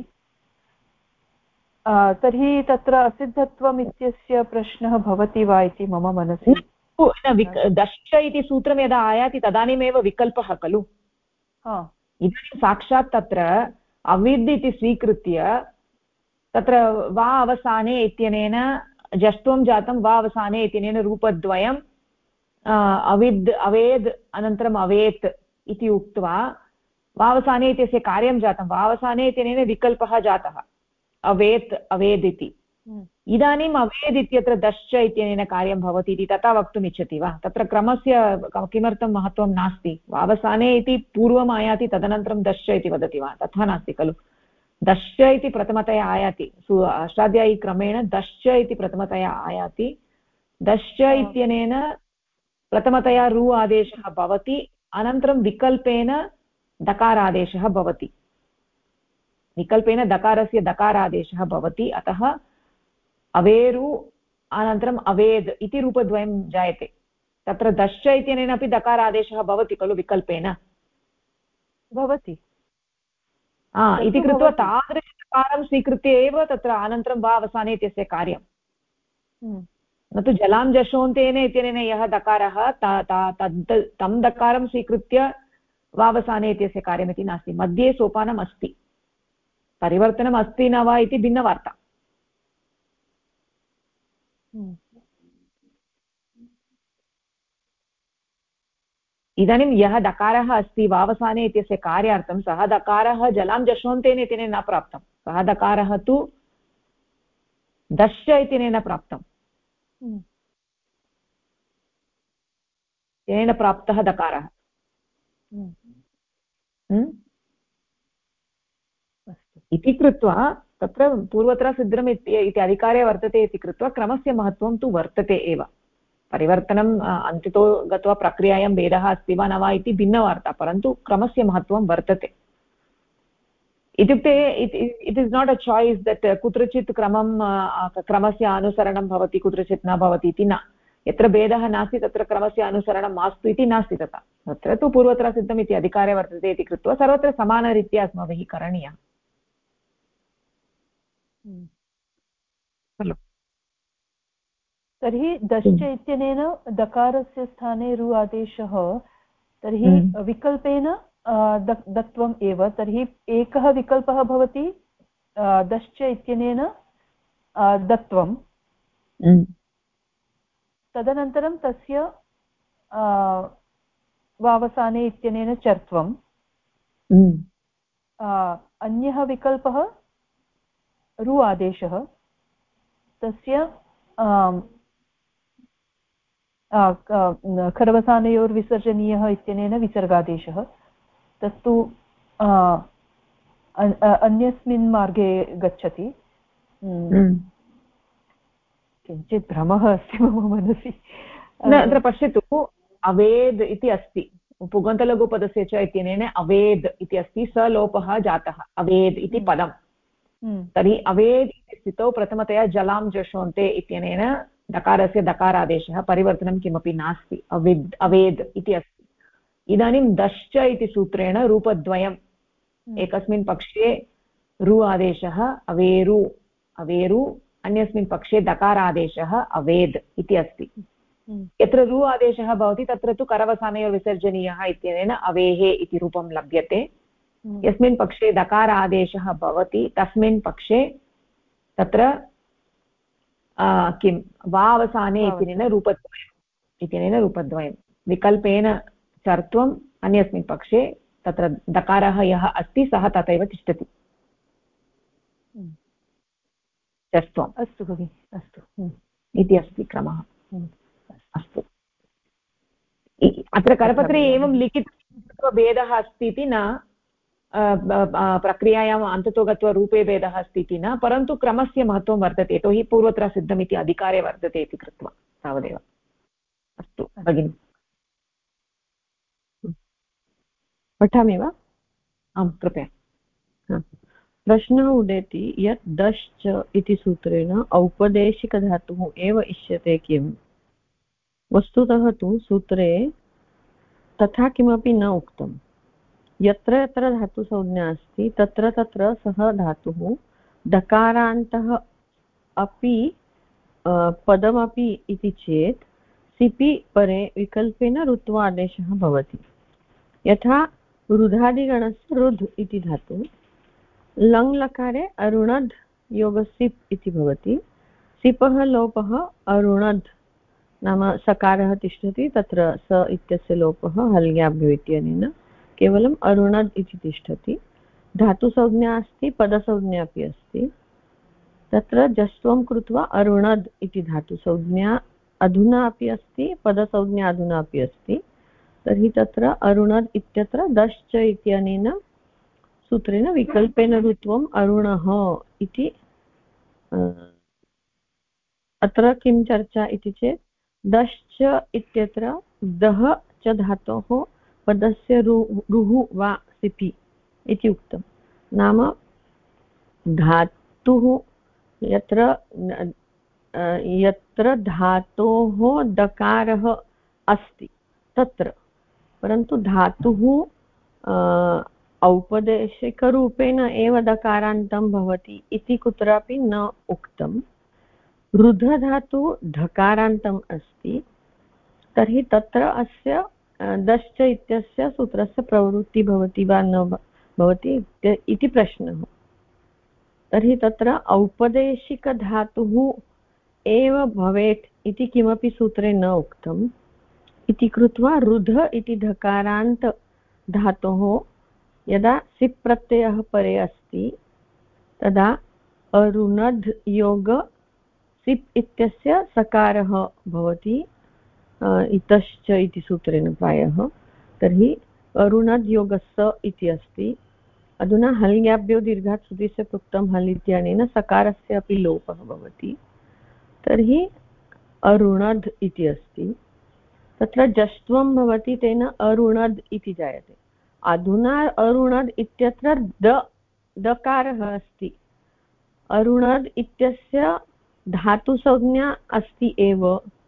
तर्हि तत्र असिद्धत्वम् इत्यस्य प्रश्नः भवति वा इति मम मनसि। दश्च इति सूत्रं यदा आयाति तदानीमेव विकल्पः खलु। इदानीं साक्षात् तत्र अविद् इति स्वीकृत्य तत्र वा अवसाने इत्यनेन जष्ट्वं जातं, वा अवसाने इत्यनेन रूपद्वयं अविद् अवेद् अनन्तरम् अवेत् इति उक्त्वा वावसाने इत्यस्य कार्यं जातं, वावसाने इत्यनेन विकल्पः जातः अवेत् अवेद् इति। इदानीम् अवेद् इत्यत्र दश्च इत्यनेन कार्यं भवति इति तथा वक्तुम् इच्छति वा? तत्र क्रमस्य किमर्थं महत्त्वं नास्ति? वावसाने इति पूर्वम् आयाति, तदनन्तरं दश्च इति वदति वा? तथा नास्ति खलु। दश्च इति प्रथमतया आयाति, अष्टाध्यायीक्रमेण दश्च इति प्रथमतया आयाति। दश्च इत्यनेन प्रथमतया रु आदेशः भवति, अनन्तरं विकल्पेन दकारादेशः भवति। विकल्पेन दकारस्य दकारादेशः भवति, अतः अवेरु अनन्तरम् अवेद् इति रूपद्वयं जायते। तत्र दश्च इत्यनेन अपि दकारादेशः भवति खलु, विकल्पेन भवति इति कृत्वा तादृशकारं स्वीकृत्य एव तत्र अनन्तरं वा अवसाने इत्यस्य कार्यं, न तु जलां जषोन्तेन इत्यनेन यः दकारः तं दकारं स्वीकृत्य वावसाने इत्यस्य कार्यमिति नास्ति। मध्ये सोपानम् अस्ति, परिवर्तनम् अस्ति न वा इति भिन्नवार्ता। इदानीं यः दकारः अस्ति वावसाने इत्यस्य कार्यार्थं, सः दकारः जलां जषोन्तेन इत्यनेन न प्राप्तं, सः दकारः तु दश्च इत्यनेन प्राप्तं, तेन प्राप्तः दकारः। इति कृत्वा तत्र पूर्वत्र सिद्धम् इति अधिकारे वर्तते इति कृत्वा क्रमस्य महत्त्वं तु वर्तते एव। परिवर्तनम् अन्तितो गत्वा प्रक्रियायां भेदः अस्ति वा न वा इति भिन्नवार्ता, परन्तु क्रमस्य महत्त्वं वर्तते। इत्युक्ते it is not a choice that कुत्रचित् क्रमस्य अनुसरणं भवति, कुत्रचित् न भवति इति न। यत्र भेदः नास्ति तत्र क्रमस्य अनुसरणं मास्तु इति नास्ति तथा। तत्र तु पूर्वत्र सिद्धम् इति अधिकारे वर्तते इति कृत्वा सर्वत्र समानरीत्या अस्माभिः करणीयः खलु। तर्हि दश्च इत्यनेन दकारस्य स्थाने रु आदेशः, तर्हि विकल्पेन दत्वम् एव। तर्हि एकः विकल्पः भवति दश्च इत्यनेन दत्वं, तदनन्तरं तस्य वावसाने इत्यनेन चर्त्वं। अन्यः विकल्पः रु आदेशः, तस्य खरवसानयोर्विसर्जनीयः इत्यनेन विसर्गादेशः। तत्तु अन्यस्मिन् मार्गे गच्छति। किञ्चित् भ्रमः अस्ति मम मनसि। अत्र पश्यतु, अवेद् इति अस्ति, पुगन्तलघुपदस्य च इत्यनेन अवेद् इति अस्ति, सलोपः जातः, अवेद् इति पदम्। तर्हि अवेद् इति स्थितौ प्रथमतया जलां जषोन्ते इत्यनेन दकारस्य दकारादेशः परिवर्तनं किमपि नास्ति अवेद् इति अस्ति। इदानीं दश्च इति सूत्रेण रूपद्वयम् एकस्मिन् पक्षे रु आदेशः अवेरु अवेरु अन्यस्मिन् पक्षे दकारादेशः अवेद् इति अस्ति। यत्र रु आदेशः भवति तत्र तु करवसानयोर्विसर्जनीयः इत्यनेन अवेः इति रूपं लभ्यते। यस्मिन् पक्षे दकार आदेशः भवति तस्मिन् पक्षे तत्र किं वावसाने इत्यनेन रूपद्वयं विकल्पेन चर्त्वम् अन्यस्मिन् पक्षे तत्र दकारः यः अस्ति सः तथैव तिष्ठति। चर्त्वम् अस्तु भगिनि अस्तु इति अस्ति क्रमः। अस्तु अत्र करपत्रे एवं लिखित्वा भेदः अस्ति इति न प्रक्रियायाम् अन्ततो गत्वा रूपे भेदः अस्ति इति न परन्तु क्रमस्य महत्त्वं वर्तते यतोहि पूर्वत्र सिद्धमिति अधिकारे वर्तते इति कृत्वा तावदेव। अस्तु भगिनि पठामि वा? आं कृपया। प्रश्नः उदेति यत् दश्च इति सूत्रेण औपदेशिकधातुः एव इष्यते किम्? वस्तुतः तु सूत्रे तथा किमपि न उक्तम्। यत्र यत्र धातुसंज्ञा अस्ति तत्र तत्र सः धातुः दकारान्तः अपि पदमपि इति चेत् सिपि परे विकल्पेन ऋत्वादेशः भवति। यथा रुधादिगणस्य रुध् इति धातुः लङ् लकारे अरुणद् योगसिप् इति भवति। सिपः लोपः अरुणद् नाम सकारः तिष्ठति तत्र स इत्यस्य लोपः हल्याभ्यो इत्यनेन केवलम् अरुणद् इति तिष्ठति। धातुसंज्ञा अस्ति पदसंज्ञा अपि अस्ति। तत्र जस्त्वं कृत्वा अरुणद् इति धातुसंज्ञा अधुना अपि अस्ति पदसंज्ञा अधुना अपि अस्ति। तर्हि तत्र अरुणद् इत्यत्र दश्च इत्यनेन सूत्रेण विकल्पेन ऋत्वम् अरुणः इति। अत्र किं चर्चा इति चेत् दश्च इत्यत्र दः च धातोः पदस्य रुः वा सिपि इति उक्तं। नाम धातुः यत्र धातोः दकारः अस्ति तत्र परन्तु धातुः औपदेशिकरूपेण एव दकारान्तं भवति इति कुत्रापि न उक्तं। रुधधातु ढकारान्तम् अस्ति तर्हि तत्र अस्य दश्च इत्यस्य सूत्रस्य प्रवृत्तिः भवति वा न भवति इति प्रश्नः। तर्हि तत्र औपदेशिकधातुः एव भवेत् इति किमपि सूत्रे न उक्तम् इति कृत्वा रुध इति ढकारान्त धातोः यदा सिप् प्रत्ययः परे अस्ति तदा अरुणद् योग सिप् इत्यस्य सकारः भवति इतश्च इति सूत्रेण प्रायः। तर्हि अरुणद् योगस्य इति अस्ति। अधुना हल्याभ्यो दीर्घात् श्रुतिस्य पृक्तं हल् इत्यनेन सकारस्य अपि लोपः भवति। तर्हि अरुणद् इति अस्ति। तत्र जस्त्वं भवति तेन अरुणद् इति जायते। अधुना अरुणद् इत्यत्र दकारः अस्ति। अरुणद् इत्यस्य धातुसंज्ञा अस्ति एव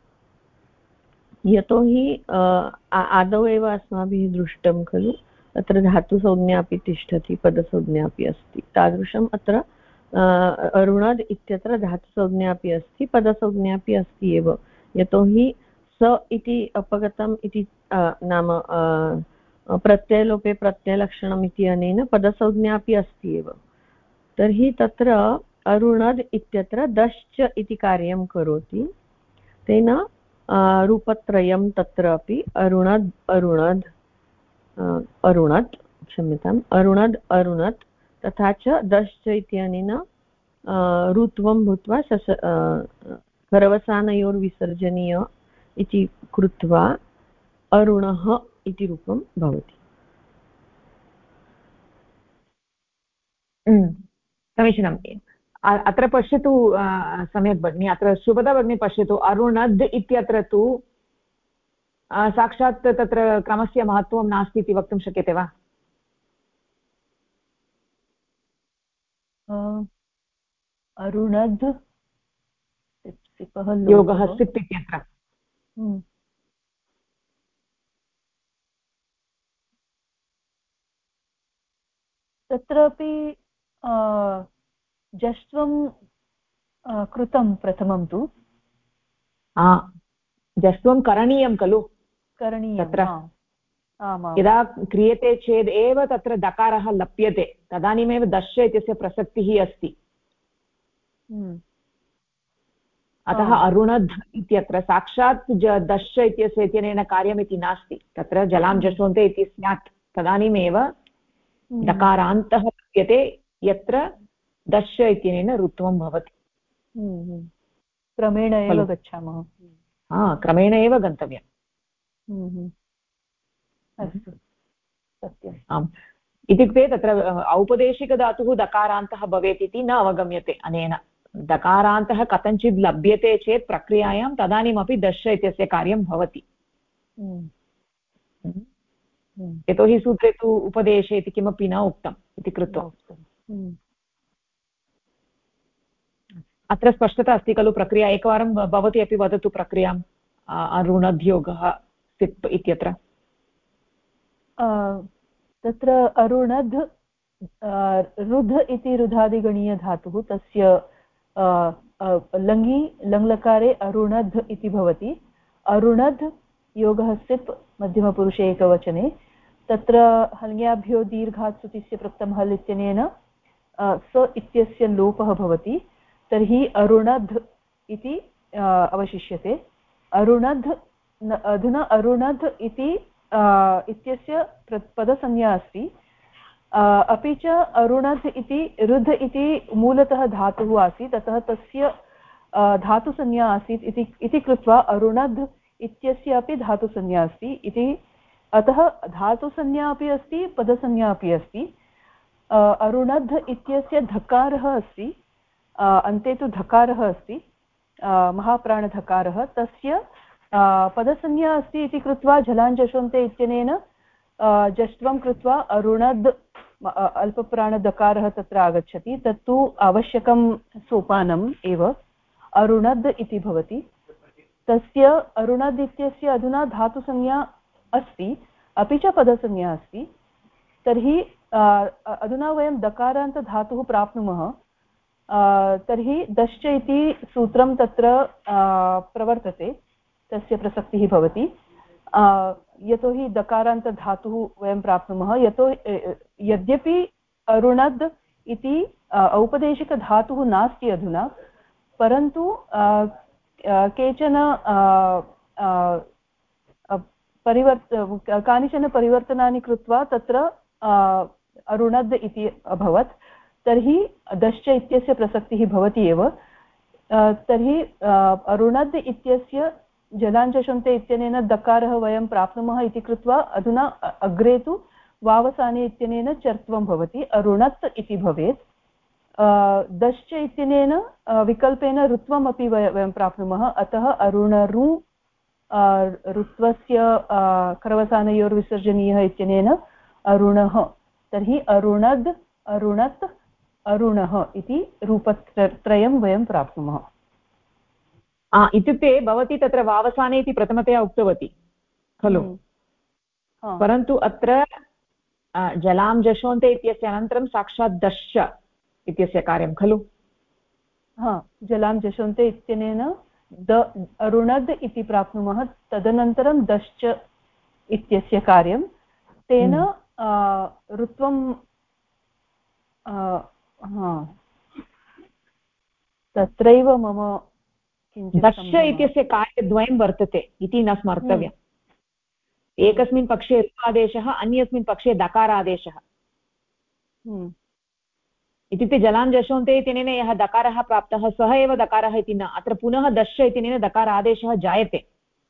यतोहि आदौ एव अस्माभिः दृष्टं खलु तत्र धातुसंज्ञा अपि तिष्ठति पदसंज्ञा अपि अस्ति। तादृशम् अत्र अरुणद् इत्यत्र धातुसंज्ञा अपि अस्ति पदसंज्ञा अपि अस्ति एव यतोहि स इति अपगतम् इति नाम प्रत्ययलोपे प्रत्ययलक्षणम् इति अनेन पदसंज्ञा अपि अस्ति एव। तर्हि तत्र अरुणद् इत्यत्र दश्च इति कार्यं करोति। तेन रूपत्रयं तत्र अपि अरुणद् क्षम्यताम् अरुणद् तथा च दश्च इत्यनेन ऋत्वं भूत्वा करवसानयोर्विसर्जनीय इति कृत्वा अरुणः इति रूपं भवति। समीचीनम्। अत्र पश्यतु सम्यक् भगिनि अत्र शुभदा भगिनी पश्यतु अरुणद् इत्यत्र तु साक्षात् तत्र क्रमस्य महत्त्वं नास्ति इति वक्तुं शक्यते वा? अरुणद् योगः सिप् इत्यत्र तत्रापि जष्ट्वं कृतं प्रथमं तु जष्ट्वं करणीयं खलु करणीयं तत्र यदा क्रियते चेत् एव तत्र दकारः लप्यते तदानीमेव दश्य इत्यस्य प्रसक्तिः अस्ति अतः अरुणध् इत्यत्र साक्षात् दश्य इत्यनेन कार्यमिति नास्ति तत्र जलां जष्वन्ते इति स्यात् तदानीमेव दकारान्तः लप्यते यत्र दश्य इत्यनेन ऋत्वं भवति क्रमेण एव गच्छामः क्रमेण एव गन्तव्यम् अस्तु सत्यम् आम् इत्युक्ते तत्र औपदेशिकधातुः दकारान्तः भवेत् इति न अवगम्यते अनेन दकारान्तः कथञ्चित् लभ्यते चेत् प्रक्रियायां तदानीमपि दश्य इत्यस्य कार्यं भवति यतोहि सूत्रे तु उपदेशे इति किमपि न उक्तम् इति कृत्वा अत्र स्पष्टता अस्ति खलु प्रक्रिया एकवारं भवती अपि वदतु प्रक्रियाम् अरुणद्योगः सिप् इत्यत्र तत्र अरुणध् रुध् इति रुधादिगणीयधातुः तस्य लङि लङ्लकारे अरुणध् इति भवति अरुणध् योगः सिप् मध्यमपुरुषे एकवचने तत्र हल्याभ्यो दीर्घात् सुतिस्य प्रक्तं हल् इत्यनेन स इत्यस्य लोपः भवति तर्हि अरुणध् इति अवशिष्यते अरुणध् अधुना अरुणध् इति इत्यस्य पदसंज्ञा अस्ति अपि च अरुणध् इति रुध् इति मूलतः धातुः आसीत् अतः तस्य धातुसंज्ञा आसीत् इति कृत्वा अरुणध् इत्यस्य अपि धातुसंज्ञा अस्ति इति अतः धातुसंज्ञा अपि अस्ति पदसंज्ञा अपि अस्ति अरुणध् इत्यस्य धकारः अस्ति अन्ते तु धकारः अस्ति महाप्राणधकारः तस्य पदसंज्ञा अस्ति इति कृत्वा झलाञ्जषन्ते इत्यनेन जष्ट्वं कृत्वा अरुणद् अल्पप्राणदकारः तत्र आगच्छति तत्तु आवश्यकं सोपानम् एव अरुणद् इति भवति तस्य अरुणद् इत्यस्य अधुना धातुसंज्ञा अस्ति अपि च पदसंज्ञा अस्ति तर्हि अधुना वयं दकारान्तधातुः प्राप्नुमः तर्हि दश्च इति सूत्रं तत्र प्रवर्तते तस्य प्रसक्तिः भवति यतोहि दकारान्तधातुः वयं प्राप्नुमः यद्यपि अरुणद् इति औपदेशिकधातुः नास्ति अधुना परन्तु केचन कानिचन परिवर्तनानि कृत्वा तत्र अरुणद् इति अभवत् तर्हि दश्च इत्यस्य प्रसक्तिः भवति एव तर्हि अरुणद् इत्यस्य जलाञ्जषन्ते इत्यनेन दकारः वयं प्राप्नुमः इति कृत्वा अधुना अग्रे तु वावसाने इत्यनेन चर्त्वं भवति अरुणत् इति भवेत् दश्च इत्यनेन विकल्पेन ऋत्वमपि वयं प्राप्नुमः अतः अरुणरु ऋत्वस्य खरवसानयोर्विसर्जनीयः इत्यनेन अरुणः तर्हि अरुणद् अरुणत् अरुणः इति रूपत्रयं वयं प्राप्नुमः इत्युक्ते भवती तत्र वावसाने इति प्रथमतया उक्तवती खलु परन्तु अत्र जलां जषोन्ते इत्यस्य अनन्तरं साक्षात् दश्च इत्यस्य कार्यं खलु जलां जषोन्ते इत्यनेन अरुणद् इति प्राप्नुमः तदनन्तरं दश्च इत्यस्य कार्यं तेन ऋत्वं तत्रैव मम दश्च इत्यस्य कार्यद्वयं वर्तते इति न स्मर्तव्यम् एकस्मिन् पक्षे ऋत्वादेशः अन्यस्मिन् पक्षे दकारादेशः इत्युक्ते जलां जषोन्ते इत्यनेन यः दकारः प्राप्तः सः एव दकारः इति न अत्र पुनः दश्च इत्यनेन दकारादेशः जायते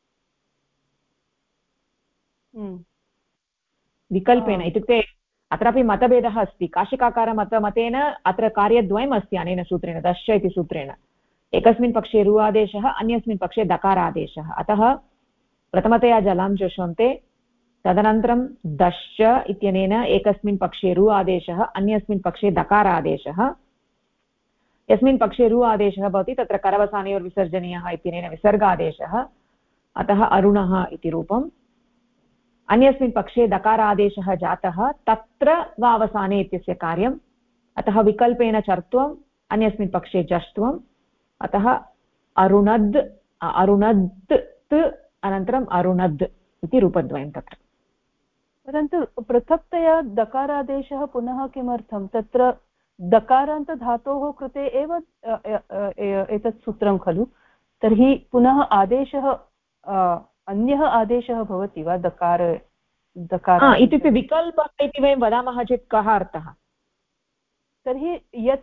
विकल्पेन इत्युक्ते अत्रापि मतभेदः अस्ति काशिकाकारमतेन अत्र कार्यद्वयम् अस्ति अनेन सूत्रेण दश्च इति सूत्रेण एकस्मिन् पक्षे रु आदेशः अन्यस्मिन् पक्षे दकारादेशः अतः प्रथमतया जलां जषन्ते तदनन्तरं दश्च इत्यनेन एकस्मिन् पक्षे रु आदेशः अन्यस्मिन् पक्षे दकारादेशः यस्मिन् पक्षे रु आदेशः भवति तत्र करवसानयोर्विसर्जनीयः इत्यनेन विसर्गादेशः, अतः अरुणः इति रूपम्। अन्यस्मिन् पक्षे दकारादेशः जातः, तत्र वावसाने इत्यस्य कार्यम्, अतः विकल्पेन चर्त्वम्, अन्यस्मिन् पक्षे जष्ट्वम्, अतः अरुणद् अरुणद् अनन्तरम् अरुणद् इति रूपद्वयं तत्र। परन्तु पृथक्तया दकारादेशः पुनः किमर्थं? तत्र दकारान्तधातोः कृते एव एतत् सूत्रं खलु, तर्हि पुनः आदेशः अन्यः आदेशः भवति वा? दकार इत्युक्ते विकल्पः इति वयं वदामः चेत् कः अर्थः? तर्हि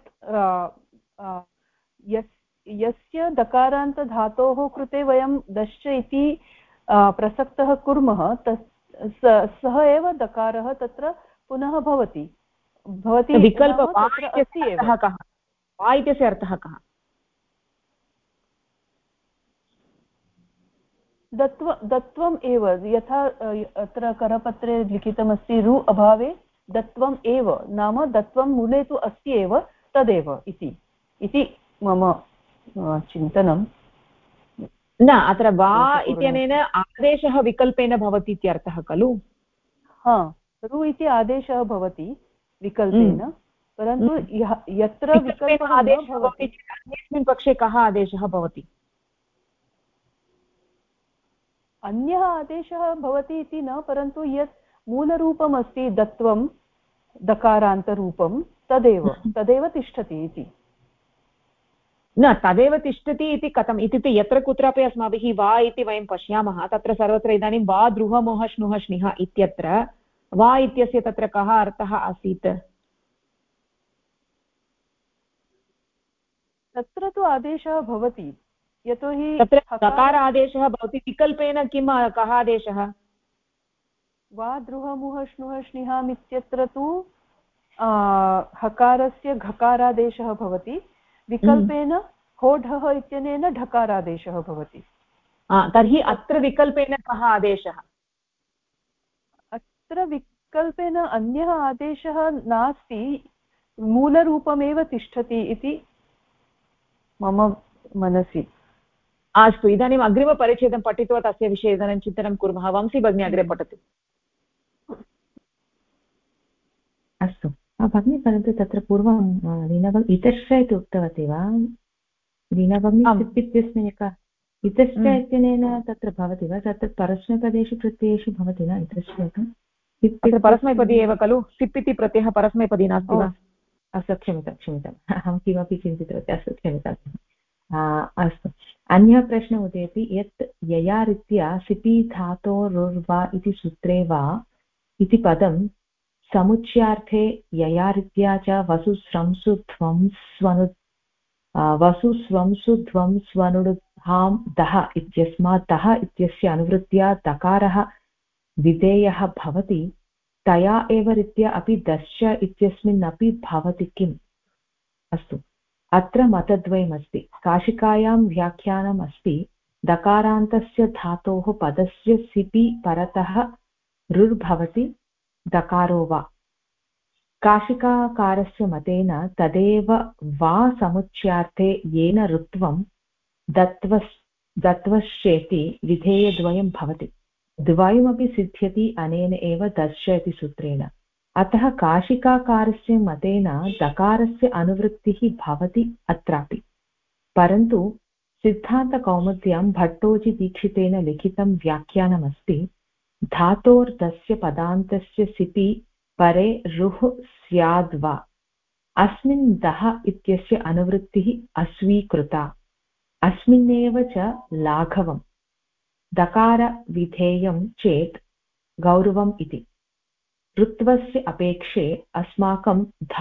यस्य दकारान्तधातोः कृते वयं दश्च इति प्रसक्तः कुर्मः, सः एव दकारः तत्र पुनः भवति। विकल्प वा इत्यस्य अर्थः कः? दत्वम् एव, यथा अत्र करपत्रे लिखितमस्ति रु अभावे दत्वम् एव, नाम दत्वं मूले तु अस्ति एव, तदेव इति मम चिन्तनं। न, अत्र वा इत्यनेन आदेशः विकल्पेन भवति इत्यर्थः खलु? हा, रु इति आदेशः भवति विकल्पेन, परन्तु यत्र विकल्पः न भवति अन्यस्मिन् पक्षे कः आदेशः भवति? अन्यः आदेशः भवति इति न, परन्तु यत् मूलरूपम् अस्ति दत्वं दकारान्तरूपं तदेव तिष्ठति इति। न, तदेव तिष्ठति इति कथम्? इत्युक्ते यत्र कुत्रापि अस्माभिः वा इति वयं पश्यामः, तत्र सर्वत्र इदानीं वा द्रुह मोह श्नुः श्निः इत्यत्र वा इत्यस्य तत्र कः अर्थः आसीत्? तत्र तु आदेशः भवति, यतोहि तत्र दकार आदेशः भवति, विकल्पेन किं कः आदेशः? वा द्रुह मुह श्नुः श्निहाम् इत्यत्र तु हकारस्य घकारादेशः भवति, विकल्पेन होढः इत्यनेन ढकारादेशः भवति। तर्हि अत्र विकल्पेन कः आदेशः? अत्र विकल्पेन अन्यः आदेशः नास्ति, मूलरूपमेव तिष्ठति इति मम मनसि। अस्तु, इदानीम् अग्रिमपरिच्छेदं पठित्वा तस्य विषये इदानीं चिन्तनं कुर्मः। वंशी भगिनी अग्रे पठतु। अस्तु भगिनी, परन्तु तत्र पूर्वं लीनाभगिनी इतश्च इति उक्तवती वा? लीनाभगिनी सिप् इत्यस्मिन् एकः इतश्च इत्यनेन तत्र भवति वा? तत्र परस्मैपदेषु प्रत्ययेषु भवति न इतश्च? परस्मैपदी एव खलु, सिप् इति प्रत्ययः परस्मैपदी नास्ति वा? अस्तु, क्षम्यताम्, अहं किमपि चिन्तितवती। अस्तु, क्षम्यताम्। अस्तु, अन्यः प्रश्नः उदेति यत् यया रीत्या सिपि धातोरुर्वा इति सूत्रे वा इति पदं समुच्यार्थे यया रीत्या च वसुस्रंसु ध्वं स्वनुडां दः इत्यस्मात् दः इत्यस्य अनुवृत्त्या दकारः विधेयः भवति, तया एव रीत्या अपि दश्च इत्यस्मिन्नपि भवति किम्? अस्तु, अत्र मतद्वयमस्ति। काशिकायां व्याख्यानम् अस्ति, दकारान्तस्य धातोः पदस्य सिपि परतः रुर्भवति दकारो वा। काशिकाकारस्य मतेन तदेव वा समुच्यार्थे येन ऋत्वं दत्वश्चेति विधेयद्वयं भवति, द्वयमपि सिद्ध्यति अनेन एव दश्च इति सूत्रेण। अतः काशिकाकारस्य मतेन दकारस्य अनुवृत्तिः भवति अत्रापि, परन्तु सिद्धान्तकौमुद्यां भट्टोजिदीक्षितेन लिखितं व्याख्यानमस्ति, धातोर्दस्य पदान्तस्य सिपि परे रुः स्याद्वा अस्मिन् दः इत्यस्य अनुवृत्तिः अस्वीकृता, अस्मिन्नेव च लाघवम्, दकारविधेयं चेत् गौरवम् इति। ऋत्वस्य अपेक्षे अस्माकं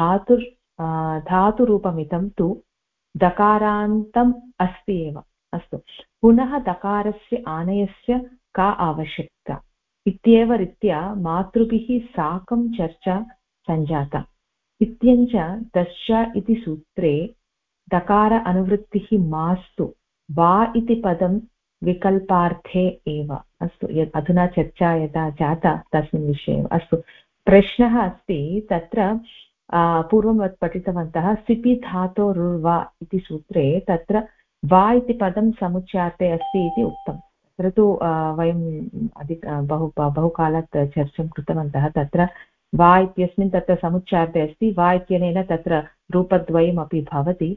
धातुरूपमिदं तु दकारान्तम् अस्ति एव। अस्तु, पुनः दकारस्य आनयस्य का आवश्यकता इत्येव रीत्या मातृभिः साकं चर्चा सञ्जाता। इत्यञ्च दश्च इति सूत्रे दकार अनुवृत्तिः मास्तु, वा इति पदं विकल्पार्थे एव। अस्तु, अधुना चर्चा यदा जाता तस्मिन् विषये। अस्तु, प्रश्नः अस्ति तत्र पूर्वं वत् पठितवन्तः सिपि धातोरुर्वा इति सूत्रे तत्र वा इति पदं समुच्चार्ते अस्ति इति उक्तं। तत्र तु वयं बहुकालात् चर्चां कृतवन्तः। तत्र वा इत्यस्मिन् तत्र समुच्चार्ते अस्ति, वा इत्यनेन तत्र रूपद्वयमपि भवति।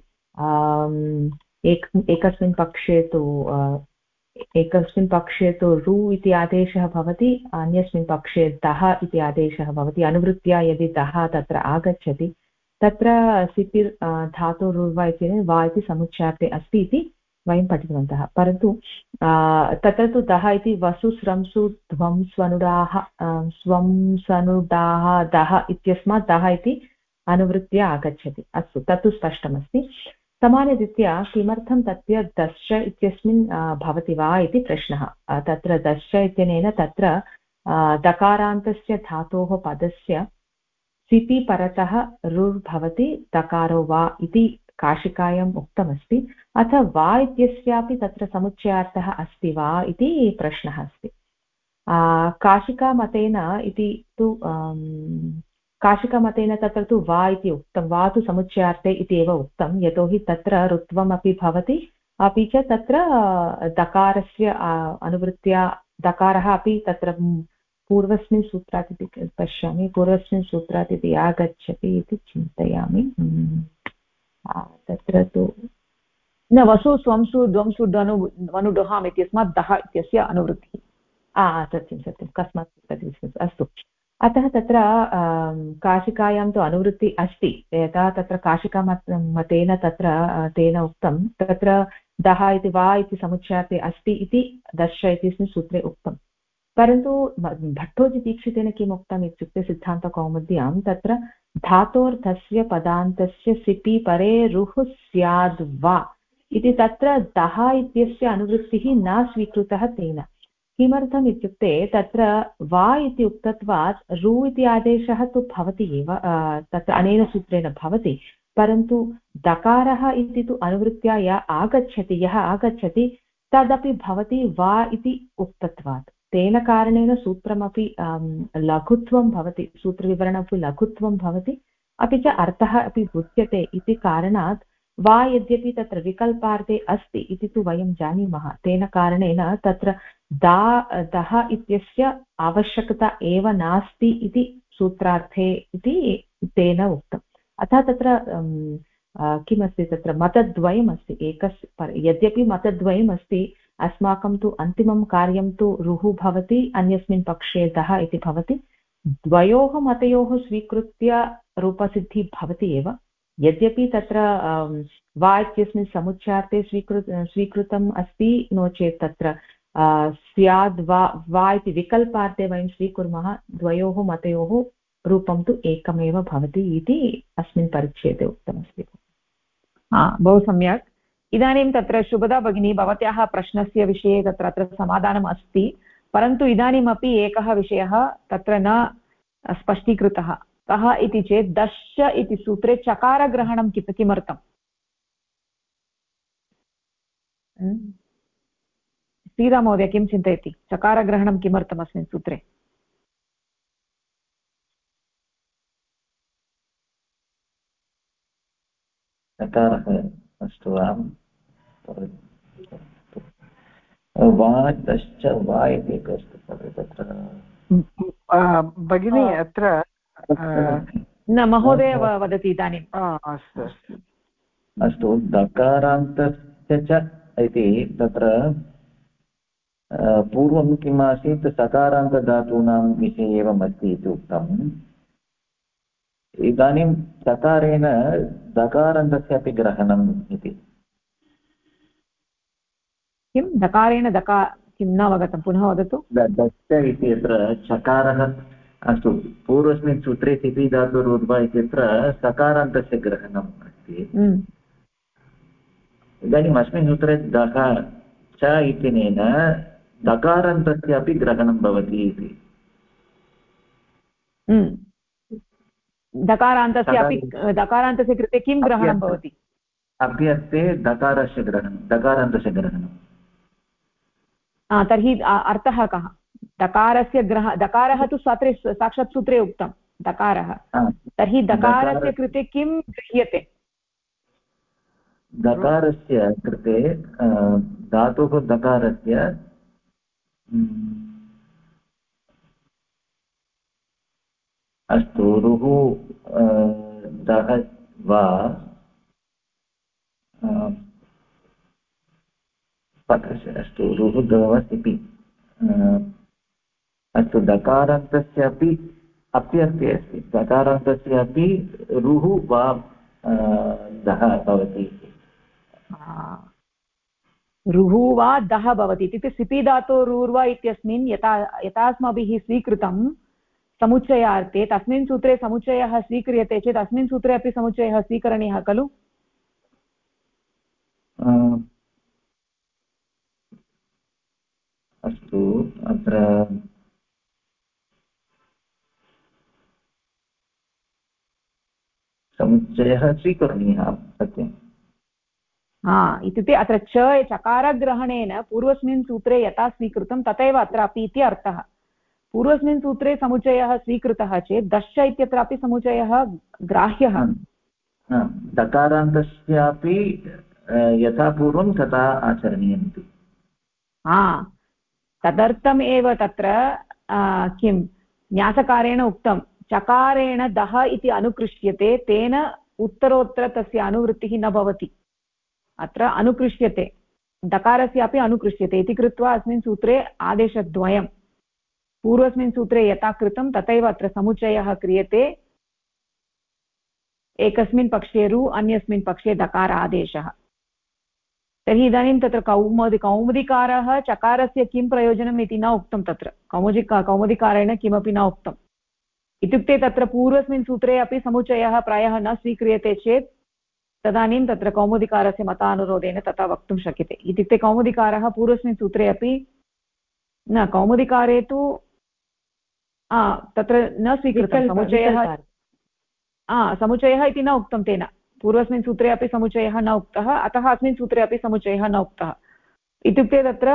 एकस्मिन् पक्षे तु रु इति आदेशः भवति, अन्यस्मिन् पक्षे दः इति आदेशः भवति। अनुवृत्त्या यदि दः तत्र आगच्छति तत्र सिपिर् धातुरुर्वा इत्यनेन वा इति समुच्चार्ते अस्ति इति वयं पठितवन्तः। परन्तु तत्र तु दः इति वसु स्रंसु ध्वं स्वनुडाः स्वं सनुडाः दः इत्यस्मात् दः इति अनुवृत्त्या आगच्छति। अस्तु, तत्तु स्पष्टमस्ति। समानरीत्या किमर्थं तस्य दश्च इत्यस्मिन् भवति वा इति प्रश्नः। तत्र दश्च इत्यनेन तत्र दकारान्तस्य धातोः पदस्य सिपि परतः रुर्भवति दकारो वा इति काशिकायाम् उक्तमस्ति। अथ वा इत्यस्यापि तत्र समुच्चयार्थः अस्ति वा इति प्रश्नः अस्ति। काशिकामतेन इति तु काशिकामतेन तत्र तु वा इति उक्तं, वा तु समुच्चयार्थे इति एव उक्तं, यतोहि तत्र ऋत्वमपि भवति, अपि च तत्र दकारस्य अनुवृत्त्या दकारः अपि तत्र पूर्वस्मिन् सूत्रात् इति पश्यामि, पूर्वस्मिन् सूत्रात् इति आगच्छति इति चिन्तयामि। तत्र तु न वसु स्वंसु द्वंसु धनु वनुडुहाम् इत्यस्मात् दः इत्यस्य अनुवृत्तिः। सत्यं सत्यं, कस्मात् अस्तु। अतः तत्र काशिकायां तु अनुवृत्ति अस्ति, यथा तत्र काशिकामतेन तत्र तेन उक्तं तत्र दः इति वा इति समुच्चार्थे अस्ति इति दश इत्यस्मिन् सूत्रे उक्तं। परन्तु भट्टोजिदीक्षितेन किम् उक्तम् इत्युक्ते सिद्धान्तकौमुद्यां तत्र धातोर्धस्य पदान्तस्य सिपि परे रुः स्याद् वा इति तत्र दः इत्यस्य अनुवृत्तिः न स्वीकृतः तेन। किमर्थम् इत्युक्ते तत्र वा इति उक्तत्वात् रु इति आदेशः तु भवति एव, तत्र अनेन सूत्रेण भवति, परन्तु दकारः इति तु अनुवृत्त्या यः आगच्छति तदपि भवति वा इति उक्तत्वात्। तेन कारणेन सूत्रमपि लघुत्वं भवति, सूत्रविवरणमपि लघुत्वं भवति, अपि च अर्थः अपि बुध्यते इति कारणात् वा यद्यपि तत्र विकल्पार्थे अस्ति इति तु वयं जानीमः, तेन कारणेन तत्र दः इत्यस्य आवश्यकता एव नास्ति इति सूत्रार्थे इति तेन उक्तम्। अतः तत्र किमस्ति, तत्र मतद्वयमस्ति। यद्यपि मतद्वयमस्ति, अस्माकं तु अन्तिमं कार्यं तु रुः भवति, अन्यस्मिन् पक्षे दः इति भवति। द्वयोः मतयोः स्वीकृत्य रूपसिद्धिः भवति एव, यद्यपि तत्र वा इत्यस्मिन् समुच्चार्थे स्वीकृतम् अस्ति, नो चेत् तत्र स्याद् वा इति विकल्पार्थे वयं स्वीकुर्मः, द्वयोः मतयोः रूपं तु एकमेव भवति इति अस्मिन् परिच्छेदे उक्तमस्ति। बहु सम्यक्। इदानीं तत्र शुभदा भगिनी भवत्याः प्रश्नस्य विषये तत्र समाधानम् अस्ति, परन्तु इदानीमपि एकः विषयः तत्र न स्पष्टीकृतः। कः इति चेत् दश्च इति सूत्रे चकारग्रहणं किमर्थम्? श्रीराममहोदय किं चिन्तयति? चकारग्रहणं किमर्थम् अस्मिन् सूत्रे? चकारः अस्तु वा? वा दश्च वा इति अस्ति तत्र भगिनी अत्र न महोदय वदति इदानीम्। अस्तु अस्तु अस्तु, दकारान्तस्य च इति तत्र पूर्वं किम् आसीत्, सकारान्तधातूनां विषये एवमस्ति इति उक्तम्। इदानीं चकारेण दकारान्तस्य अपि ग्रहणम् इति। किं दकारेण किं न अवगतं, पुनः वदतु। दश्च इति अत्र चकारः, अस्तु, पूर्वस्मिन् सूत्रे सिपि धातुरुर्वा इत्यत्र सकारान्तस्य ग्रहणम् अस्ति। इदानीम् अस्मिन् सूत्रे दः च इत्यनेन दकारान्तस्य अपि ग्रहणं भवति इति। दकारान्तस्य कृते किं ग्रहणं भवति? अभ्यर्थे दकारस्य ग्रहणं, दकारान्तस्य ग्रहणं। तर्हि अर्थः कः? दकारस्य दकारः तु साक्षात् सूत्रे उक्तं, दकारः, तर्हि दकारस्य कृते किं गृह्यते? दकारस्य कृते धातुः दकारस्य अस्तु रुः दः वा अस्तु रुः दवसिपि अस्तु दकारान्तस्य अपि अप्यर्थे अस्ति दकारान्तस्य अपि रुः वा दः भवति रुः वा दः भवति इत्युक्ते सिपि धातोरुर्वा इत्यस्मिन् यथा अस्माभिः स्वीकृतं समुच्चयार्थे तस्मिन् सूत्रे समुच्चयः स्वीक्रियते चेत् अस्मिन् सूत्रे अपि समुच्चयः स्वीकरणीयः खलु? अस्तु अत्र समुच्चयः स्वीकरणीयः सत्यम्। इत्युक्ते अत्र चकारग्रहणेन पूर्वस्मिन् सूत्रे यथा स्वीकृतं तथैव अत्रापि इति अर्थः। पूर्वस्मिन् सूत्रे समुच्चयः स्वीकृतः चेत् दश्च इत्यत्रापि समुच्चयः ग्राह्यः। दकारान्तस्यापि यथा पूर्वं तथा आचरणीयमिति। तदर्थम् एव तत्र किं न्यासकारेण उक्तं चकारेण दः इति अनुकृष्यते तेन उत्तरोत्तर तस्य अनुवृत्तिः न भवति। अत्र अनुकृष्यते दकारस्यापि अनुकृष्यते इति कृत्वा अस्मिन् सूत्रे आदेशद्वयं पूर्वस्मिन् सूत्रे यथा कृतं तथैव अत्र समुच्चयः क्रियते। एकस्मिन् पक्षे रु अन्यस्मिन् पक्षे दकार आदेशः। तर्हि इदानीं तत्र कौमुदिकारः चकारस्य किं प्रयोजनम् इति न उक्तं तत्र कौमुदिकारेण किमपि न उक्तम्। इत्युक्ते तत्र पूर्वस्मिन् सूत्रे अपि समुच्चयः प्रायः न स्वीक्रियते चेत् तदानीं तत्र कौमुदिकारस्य मतानुरोधेन तथा वक्तुं शक्यते। इत्युक्ते कौमुदिकारः पूर्वस्मिन् सूत्रे अपि न कौमुदिकारे तु तत्र न स्वीकृतं समुच्चयः इति न उक्तं तेन। पूर्वस्मिन् सूत्रे अपि समुच्चयः न उक्तः अतः अस्मिन् सूत्रे अपि समुच्चयः न उक्तः। इत्युक्ते तत्र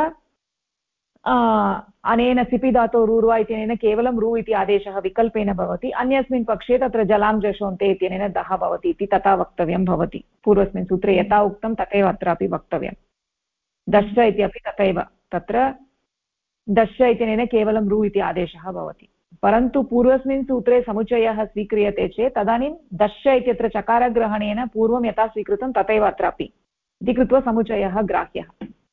अनेन सिपि धातोः रुर्वा इत्यनेन केवलं रु इति आदेशः विकल्पेन भवति। अन्यस्मिन् पक्षे तत्र जलां जशोन्ते इत्यनेन दः भवति इति तथा वक्तव्यं भवति। पूर्वस्मिन् सूत्रे यथा उक्तं तथैव अत्रापि वक्तव्यं। दश्च इत्यपि तथैव तत्र दश्च इत्यनेन केवलं रु इति आदेशः भवति। परन्तु पूर्वस्मिन् सूत्रे समुच्चयः स्वीक्रियते चेत् तदानीं दश्च इत्यत्र चकारग्रहणेन पूर्वं यथा स्वीकृतं तथैव अत्रापि इति कृत्वा समुच्चयः ग्राह्यः।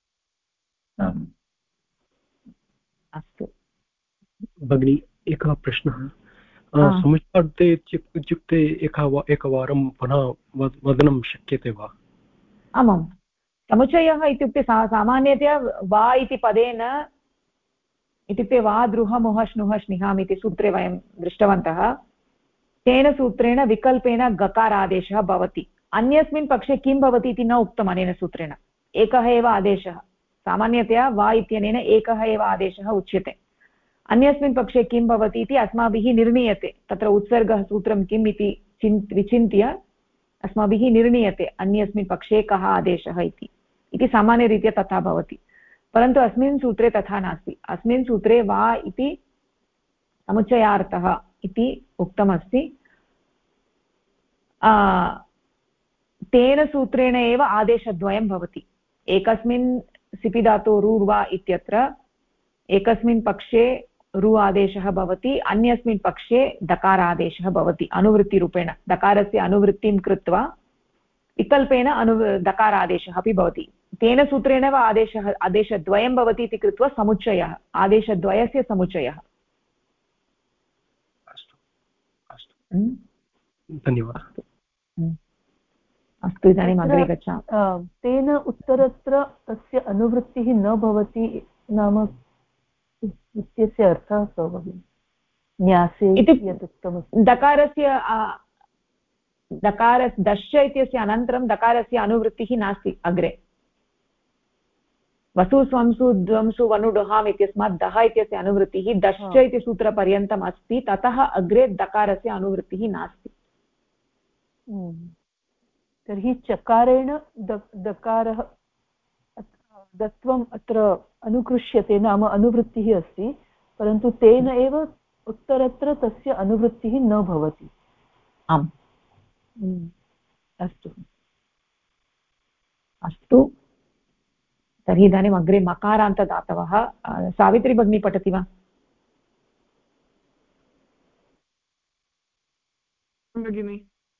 अस्तु भगिनी एकः प्रश्नः समुच्चार्थे इत्युक्ते एकवारं पुनः वदनं शक्यते वा? आमां समुच्चयः इत्युक्ते सामान्यतया वा इति पदेन इत्युक्ते वा द्रुह मुह श्नुह श्निहाम् इति सूत्रे वयं दृष्टवन्तः। तेन सूत्रेण विकल्पेन गकारादेशः भवति। अन्यस्मिन् पक्षे किं भवति इति न उक्तम् अनेन सूत्रेण। एकः एव आदेशः सामान्यतया वा इत्यनेन एकः एव आदेशः उच्यते। अन्यस्मिन् पक्षे किं भवति इति अस्माभिः निर्णीयते। तत्र उत्सर्गः सूत्रं किम् इति विचिन्त्य अस्माभिः निर्णीयते अन्यस्मिन् पक्षे कः आदेशः इति सामान्यरीत्या तथा भवति। परन्तु अस्मिन् सूत्रे तथा नास्ति। अस्मिन् सूत्रे वा इति समुच्चयार्थः इति उक्तमस्ति। तेन सूत्रेण एव आदेशद्वयं भवति। एकस्मिन् सिपि धातोः रुर्वा इत्यत्र एकस्मिन् पक्षे रु आदेशः भवति अन्यस्मिन् पक्षे दकारादेशः भवति अनुवृत्तिरूपेण। दकारस्य अनुवृत्तिं कृत्वा विकल्पेन दकारादेशः अपि भवति। तेन सूत्रेण एव आदेशद्वयं भवति इति कृत्वा समुच्चयः आदेशद्वयस्य समुच्चयः। धन्यवादः। अस्तु इदानीम् अग्रे गच्छामः। तेन उत्तरत्र तस्य अनुवृत्तिः न भवति नाम इत्यस्य अर्थः कः भगिनि? न्यासे यत् उक्तमस्ति दकारस्य दश्च इत्यस्य अनन्तरं दकारस्य अनुवृत्तिः नास्ति अग्रे। वसु स्वंसु द्वंसु वनुडुहाम् इत्यस्मात् दः इत्यस्य अनुवृत्तिः दश्च इति सूत्रपर्यन्तम् अस्ति। ततः अग्रे दकारस्य अनुवृत्तिः नास्ति। तर्हि चकारेण दकारः दत्वम् अत्र अनुकृष्यते नाम अनुवृत्तिः अस्ति। परन्तु तेन एव उत्तरत्र तस्य अनुवृत्तिः न भवति। आम् अस्तु अस्तु तर्हि इदानीम् अग्रे मकारान्तदातवः सावित्री भगिनी पठति वा? भगिनि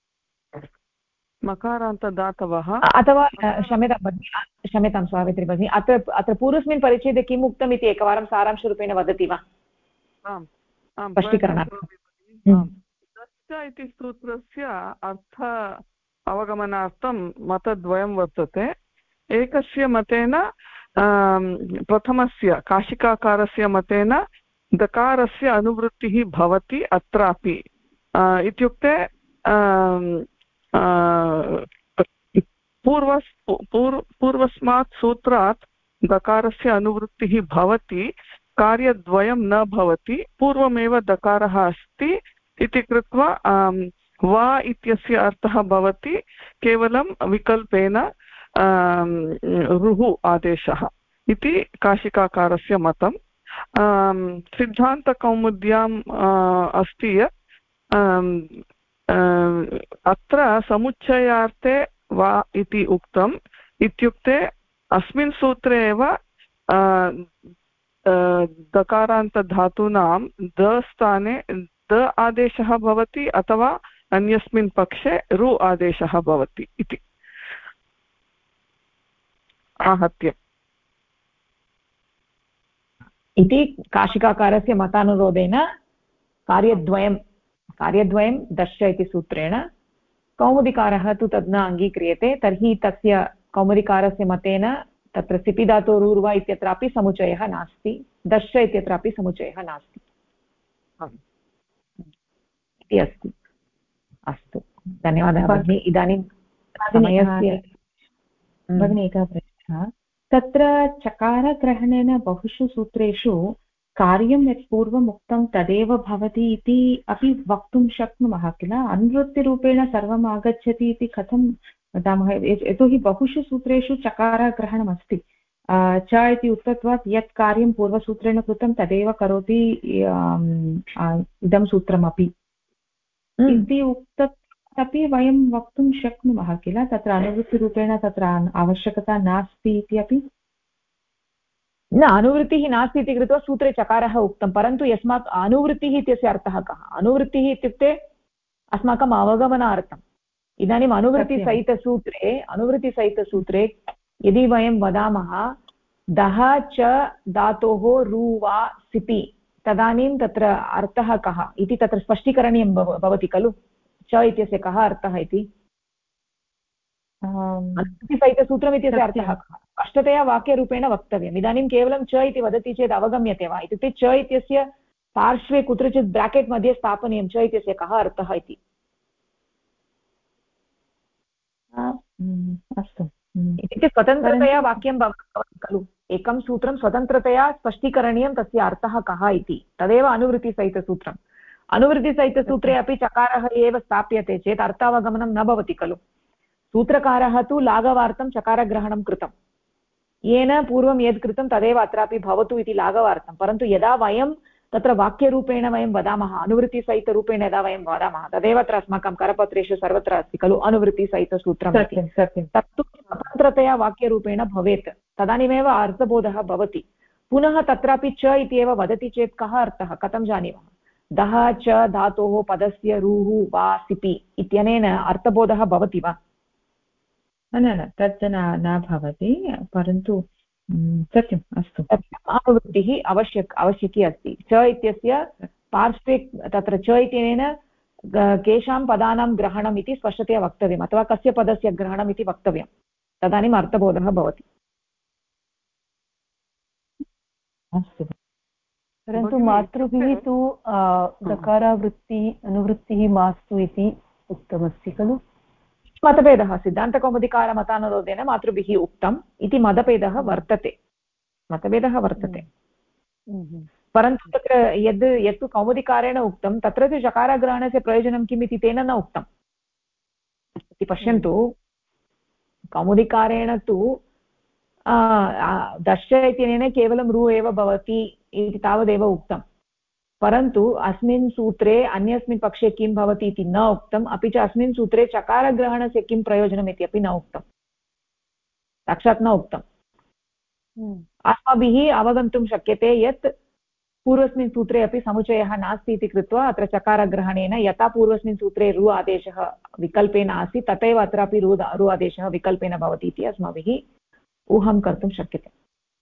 मकारान्तदातवः अथवा क्षम्यतां सावित्री भगिनी अत्र पूर्वस्मिन् परिच्छेदे किम् उक्तम् इति एकवारं सारांशरूपेण वदति वा? स्पष्टीकरणार्थं दश्च इति सूत्रस्य अर्थ अवगमनार्थं मतद्वयं वर्तते। एकस्य मतेन प्रथमस्य काशिकाकारस्य मतेन दकारस्य अनुवृत्तिः भवति अत्रापि इत्युक्ते पूर्वस्मात् सूत्रात् दकारस्य अनुवृत्तिः भवति, कार्यद्वयं न भवति, पूर्वमेव दकारः अस्ति इति कृत्वा वा इत्यस्य अर्थः भवति केवलं विकल्पेन रुः आदेशः इति काशिकाकारस्य मतं। सिद्धान्तकौमुद्याम् अस्ति यत् अत्र समुच्चयार्थे वा इति उक्तम् इत्युक्ते अस्मिन् सूत्रे एव दकारान्तधातूनां द स्थाने द आदेशः भवति अथवा अन्यस्मिन् पक्षे रु आदेशः भवति इति आहत्य इति काशिकाकारस्य मतानुरोधेन कार्यद्वयं दश्य इति सूत्रेण कौमुदिकारः तु तद् न अङ्गीक्रियते। तर्हि तस्य कौमुदिकारस्य मतेन तत्र सिपि धातोरुर्वा इत्यत्रापि समुच्चयः नास्ति, दश्य इत्यत्रापि समुच्चयः नास्ति इति अस्ति। अस्तु धन्यवादः भगिनि। इदानीं समयस्य भगिनि एकः प्रश्नः, तत्र चकारग्रहणेन बहुषु सूत्रेषु कार्यं यत् पूर्वम् उक्तं तदेव भवति इति अपि वक्तुं शक्नुमः किल? अनुवृत्तिरूपेण सर्वम् आगच्छति इति कथं वदामः? यतोहि बहुषु सूत्रेषु चकारग्रहणमस्ति। च इति उक्तत्वात् यत् कार्यं पूर्वसूत्रेण कृतं तदेव करोति इदं सूत्रमपि इति उक्तत् अपि वयं वक्तुं शक्नुमः किल? तत्र अनुवृत्तिरूपेण तत्र आवश्यकता नास्ति इति अपि न, अनुवृत्तिः नास्ति इति कृत्वा सूत्रे चकारः उक्तं, परन्तु यस्मात् अनुवृत्तिः इत्यस्य अर्थः कः? अनुवृत्तिः इत्युक्ते अस्माकम् अवगमनार्थम्। इदानीम् अनुवृत्तिसहितसूत्रे यदि वयं वदामः दः च धातोः रु वा सिपि, तदानीं तत्र अर्थः कः इति तत्र स्पष्टीकरणीयं भवति खलु? च इत्यस्य कः अर्थः इति अनुवृत्तिसहितसूत्रम् इत्यस्य अर्थः कः? स्पष्टतया वाक्यरूपेण वक्तव्यम्। इदानीं केवलं च इति वदति चेत् अवगम्यते वा? इत्युक्ते च इत्यस्य पार्श्वे कुत्रचित् ब्राकेट् मध्ये स्थापनीयं च इत्यस्य कः अर्थः इति। अस्तु, इत्युक्ते स्वतन्त्रतया वाक्यं भवति खलु? एकं सूत्रं स्वतन्त्रतया स्पष्टीकरणीयं तस्य अर्थः कः इति, तदेव अनुवृत्तिसहितसूत्रम्। अनुवृत्तिसहितसूत्रे अपि चकारः एव स्थाप्यते चेत् अर्थावगमनं न भवति खलु? सूत्रकारः तु लाघवार्थं चकारग्रहणं कृतं, येन पूर्वं यद् कृतं तदेव अत्रापि भवतु इति लाघवार्थं। परन्तु यदा वयं तत्र वाक्यरूपेण वयं वदामः, अनुवृत्तिसहितरूपेण यदा वयं वदामः, तदेव अत्र अस्माकं करपत्रेषु सर्वत्र अस्ति खलु अनुवृत्तिसहितसूत्रम् इति। तत्तु स्वतन्त्रतया वाक्यरूपेण भवेत्, तदानीमेव अर्थबोधः भवति। पुनः तत्रापि च इति एव वदति चेत् कः अर्थः, कथं जानीमः? दः च धातोः पदस्य रुः वा सिपि इत्यनेन अर्थबोधः भवति वा? न तत् न भवति, परन्तु सत्यम्। अस्तु, अनुवृत्तिः आवश्यकी अस्ति। च इत्यस्य पार्श्वे तत्र च इत्यनेन केषां पदानां ग्रहणम् इति स्पष्टतया वक्तव्यम्, अथवा कस्य पदस्य ग्रहणम् इति वक्तव्यं, तदानीम् अर्थबोधः भवति। अस्तु, परन्तु मातृभिः तु दकारावृत्तिः अनुवृत्तिः मास्तु इति उक्तमस्ति खलु? मतभेदः सिद्धान्तकौमुदिकारमतानुरोधेन मातृभिः उक्तम् इति मतभेदः वर्तते, परन्तु तत्र यत् कौमुदिकारेण उक्तं तत्र तु चकारग्रहणस्य प्रयोजनं किम् इति तेन न उक्तम् इति पश्यन्तु। कौमुदिकारेण तु दश्य इत्यनेन केवलं रु एव भवति इति तावदेव उक्तं, परन्तु अस्मिन् सूत्रे अन्यस्मिन् पक्षे किं भवति इति न उक्तम्, अपि च अस्मिन् सूत्रे चकारग्रहणस्य किं प्रयोजनम् इति अपि न उक्तम्, साक्षात् न उक्तम्। अस्माभिः अवगन्तुं शक्यते यत् पूर्वस्मिन् सूत्रे अपि समुच्चयः नास्ति इति कृत्वा अत्र चकारग्रहणेन यथा पूर्वस्मिन् सूत्रे रु आदेशः विकल्पेन आसीत् तथैव अत्रापि रु आदेशः विकल्पेन भवति इति अस्माभिः ऊहं कर्तुं शक्यते।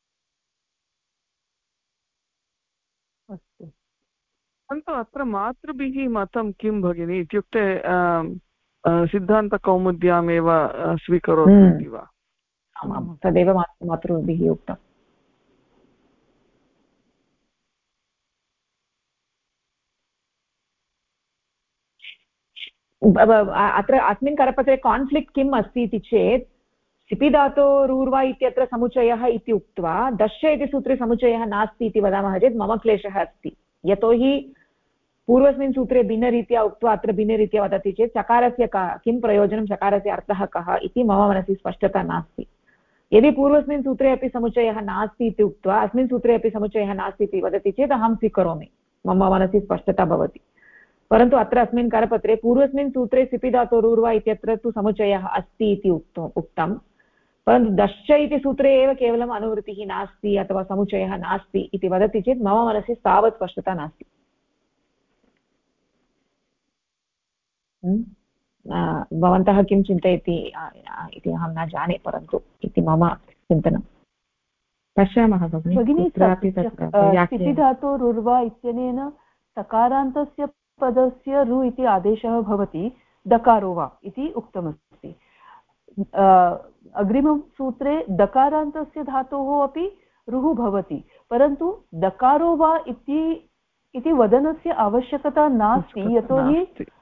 अस्तु, परन्तु अत्र मातृभिः मतं किं भगिनि इत्युक्ते सिद्धान्तकौमुद्यामेव स्वीकरोतु इति वा? आमां तदेव मातृभिः उक्तम्। अत्र अस्मिन् करपत्रे कान्फ्लिक्ट् किम् अस्ति इति चेत् सिपि धातोरूर्वा इत्यत्र समुच्चयः इति उक्त्वा दश्य इति सूत्रे समुच्चयः नास्ति इति वदामः चेत् मम क्लेशः अस्ति, यतोहि पूर्वस्मिन् सूत्रे भिन्नरीत्या उक्त्वा अत्र भिन्नरीत्या वदति चेत् चकारस्य किं प्रयोजनं, चकारस्य अर्थः कः इति मम मनसि स्पष्टता नास्ति। यदि पूर्वस्मिन् सूत्रे अपि समुच्चयः नास्ति इति उक्त्वा अस्मिन् सूत्रे अपि समुच्चयः नास्ति इति वदति चेत् अहं स्वीकरोमि, मम मनसि स्पष्टता भवति। परन्तु अत्र अस्मिन् करपत्रे पूर्वस्मिन् सूत्रे सिपि धातोरूर्वा इत्यत्र तु समुच्चयः अस्ति इति उक्तं, परन्तु दश्च इति सूत्रे एव केवलम् अनुवृत्तिः नास्ति अथवा समुच्चयः नास्ति इति वदति चेत् मम मनसि तावत् स्पष्टता नास्ति। भवन्तः किं चिन्तयति इति अहं न जाने, परन्तु इति मम चिन्तनं। पश्यामः भगिनी। सिपि धातोरूर्वा इत्यनेन सकारान्तस्य पदस्य रु इति आदेशः भवति, दकारो वा इति उक्तमस्ति। अग्रिमं सूत्रे दकारान्तस्य धातोः अपि रुः भवति, परन्तु दकारो वा इति वदनस्य आवश्यकता नास्ति, यतोहि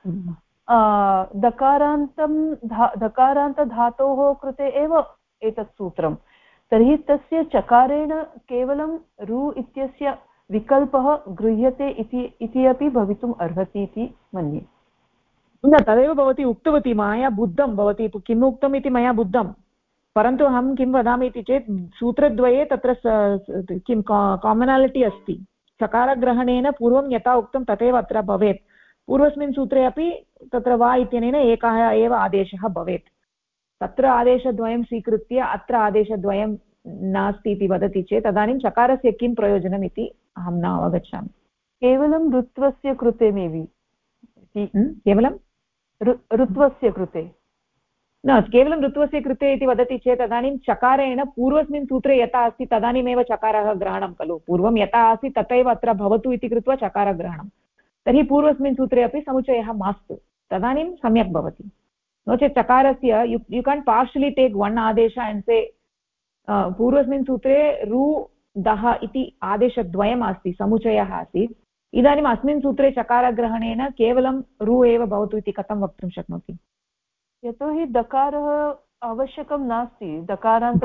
दकारान्तधातोः कृते एव एतत् सूत्रं। तर्हि तस्य चकारेण केवलं रु इत्यस्य विकल्पः गृह्यते इति अपि भवितुम् अर्हति इति मन्ये। न, तदेव भवती उक्तवती, मया बुद्धं, भवती किम् उक्तम् इति मया बुद्धं, परन्तु अहं किं वदामि इति चेत् सूत्रद्वये तत्र किं कामनालिटि अस्ति। चकारग्रहणेन पूर्वं यथा उक्तं तथैव अत्र भवेत्। पूर्वस्मिन् सूत्रे अपि तत्र वा इत्यनेन एकः एव आदेशः भवेत्। तत्र आदेशद्वयं स्वीकृत्य अत्र आदेशद्वयं नास्ति इति वदति चेत् तदानीं चकारस्य किं प्रयोजनम् इति अहं न अवगच्छामि। केवलं ऋत्वस्य कृते मेबि, केवलं ऋत्वस्य कृते न, केवलं ऋत्वस्य कृते इति वदति चेत् तदानीं चकारेण पूर्वस्मिन् सूत्रे यथा अस्ति तदानीमेव चकारः ग्रहणं खलु। पूर्वं यथा आसीत् तथैव अत्र भवतु इति कृत्वा चकारग्रहणं। तर्हि पूर्वस्मिन् सूत्रे अपि समुच्चयः मास्तु, तदानीं सम्यक् भवति। नो चेत् चकारस्य you can't partially take one आदेश एण्ड् से पूर्वस्मिन् सूत्रे रु दः इति आदेशद्वयम् अस्ति, समुच्चयः आसीत्, इदानीम् अस्मिन् सूत्रे चकारग्रहणेन केवलं रु एव भवतु इति कथं वक्तुं शक्नोति? यतोहि दकारः आवश्यकं नास्ति, दकारान्त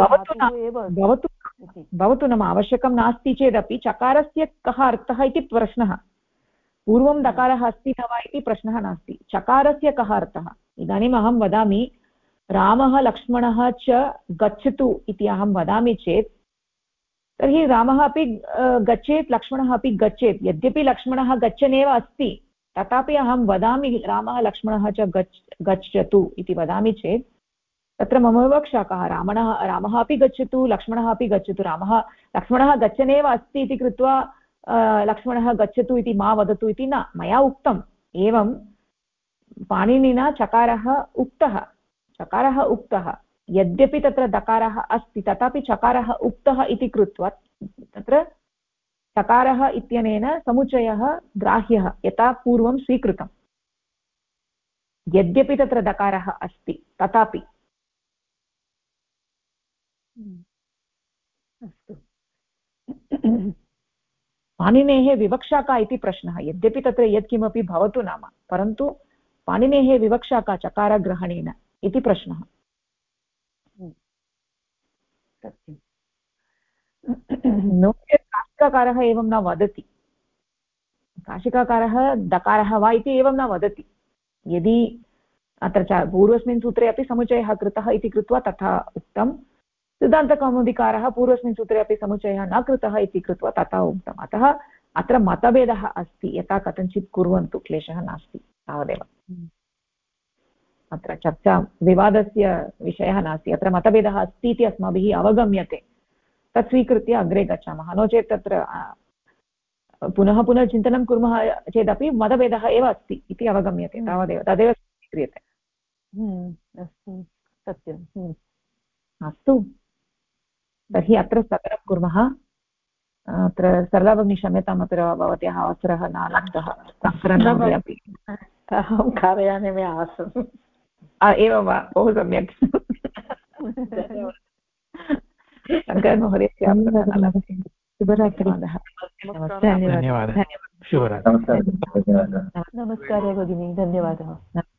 भवतु नाम आवश्यकं नास्ति चेदपि चकारस्य कः अर्थः इति प्रश्नः। पूर्वं दकारः अस्ति न वा इति प्रश्नः नास्ति, चकारस्य कः अर्थः। इदानीम् अहं वदामि रामः लक्ष्मणः च गच्छतु इति अहं वदामि चेत् तर्हि रामः अपि गच्छेत्, लक्ष्मणः अपि गच्छेत्। यद्यपि लक्ष्मणः गच्छनेव अस्ति तथापि अहं वदामि रामः लक्ष्मणः च गच्छतु इति वदामि चेत् तत्र मम विवक्षा कः? रामः अपि गच्छतु, लक्ष्मणः अपि गच्छतु। लक्ष्मणः गच्छनेव अस्ति इति कृत्वा लक्ष्मणः गच्छतु इति मा वदतु इति न, मया उक्तम्। एवं पाणिनिना चकारः उक्तः, यद्यपि तत्र दकारः अस्ति तथापि चकारः उक्तः इति कृत्वा तत्र चकारः इत्यनेन समुच्चयः ग्राह्यः यथा पूर्वं स्वीकृतम्। यद्यपि तत्र दकारः अस्ति तथापि। अस्तु, पाणिनेः विवक्षा का इति प्रश्नः। यद्यपि तत्र यत्किमपि भवतु नाम, परन्तु पाणिनेः विवक्षा का चकारग्रहणेन इति प्रश्नः। नो चेत् काशिकाकारः एवं न वदति, काशिकाकारः दकारः वा इति एवं न वदति। यदि अत्र पूर्वस्मिन् सूत्रे अपि समुच्चयः कृतः इति कृत्वा तथा उक्तं, सिद्धान्तकौमुदीकारः पूर्वस्मिन् सूत्रे अपि समुच्चयः न कृतः इति कृत्वा तथा उक्तम्। अतः अत्र मतभेदः अस्ति, यथा कथञ्चित् कुर्वन्तु, क्लेशः नास्ति, तावदेव। अत्र चर्चा विवादस्य विषयः नास्ति, अत्र मतभेदः अस्ति इति अस्माभिः अवगम्यते, तत् स्वीकृत्य अग्रे गच्छामः। नो चेत् तत्र पुनः पुनः चिन्तनं कुर्मः चेदपि मतभेदः एव अस्ति इति अवगम्यते, तावदेव, तदेव स्वीक्रियते। अस्तु, सत्यम्। अस्तु, तर्हि अत्र स्थगनं कुर्मः। अत्र सरला भगिनी क्षम्यताम्, अत्र भवत्याः अवसरः न लब्धः। अहं कार्याने आसम्। एवं वा, बहु सम्यक्। शङ्करमहोदयस्य शुभरात्रिः। धन्यवादः। शुभरात्रिः। नमस्कारः भगिनी, धन्यवादः।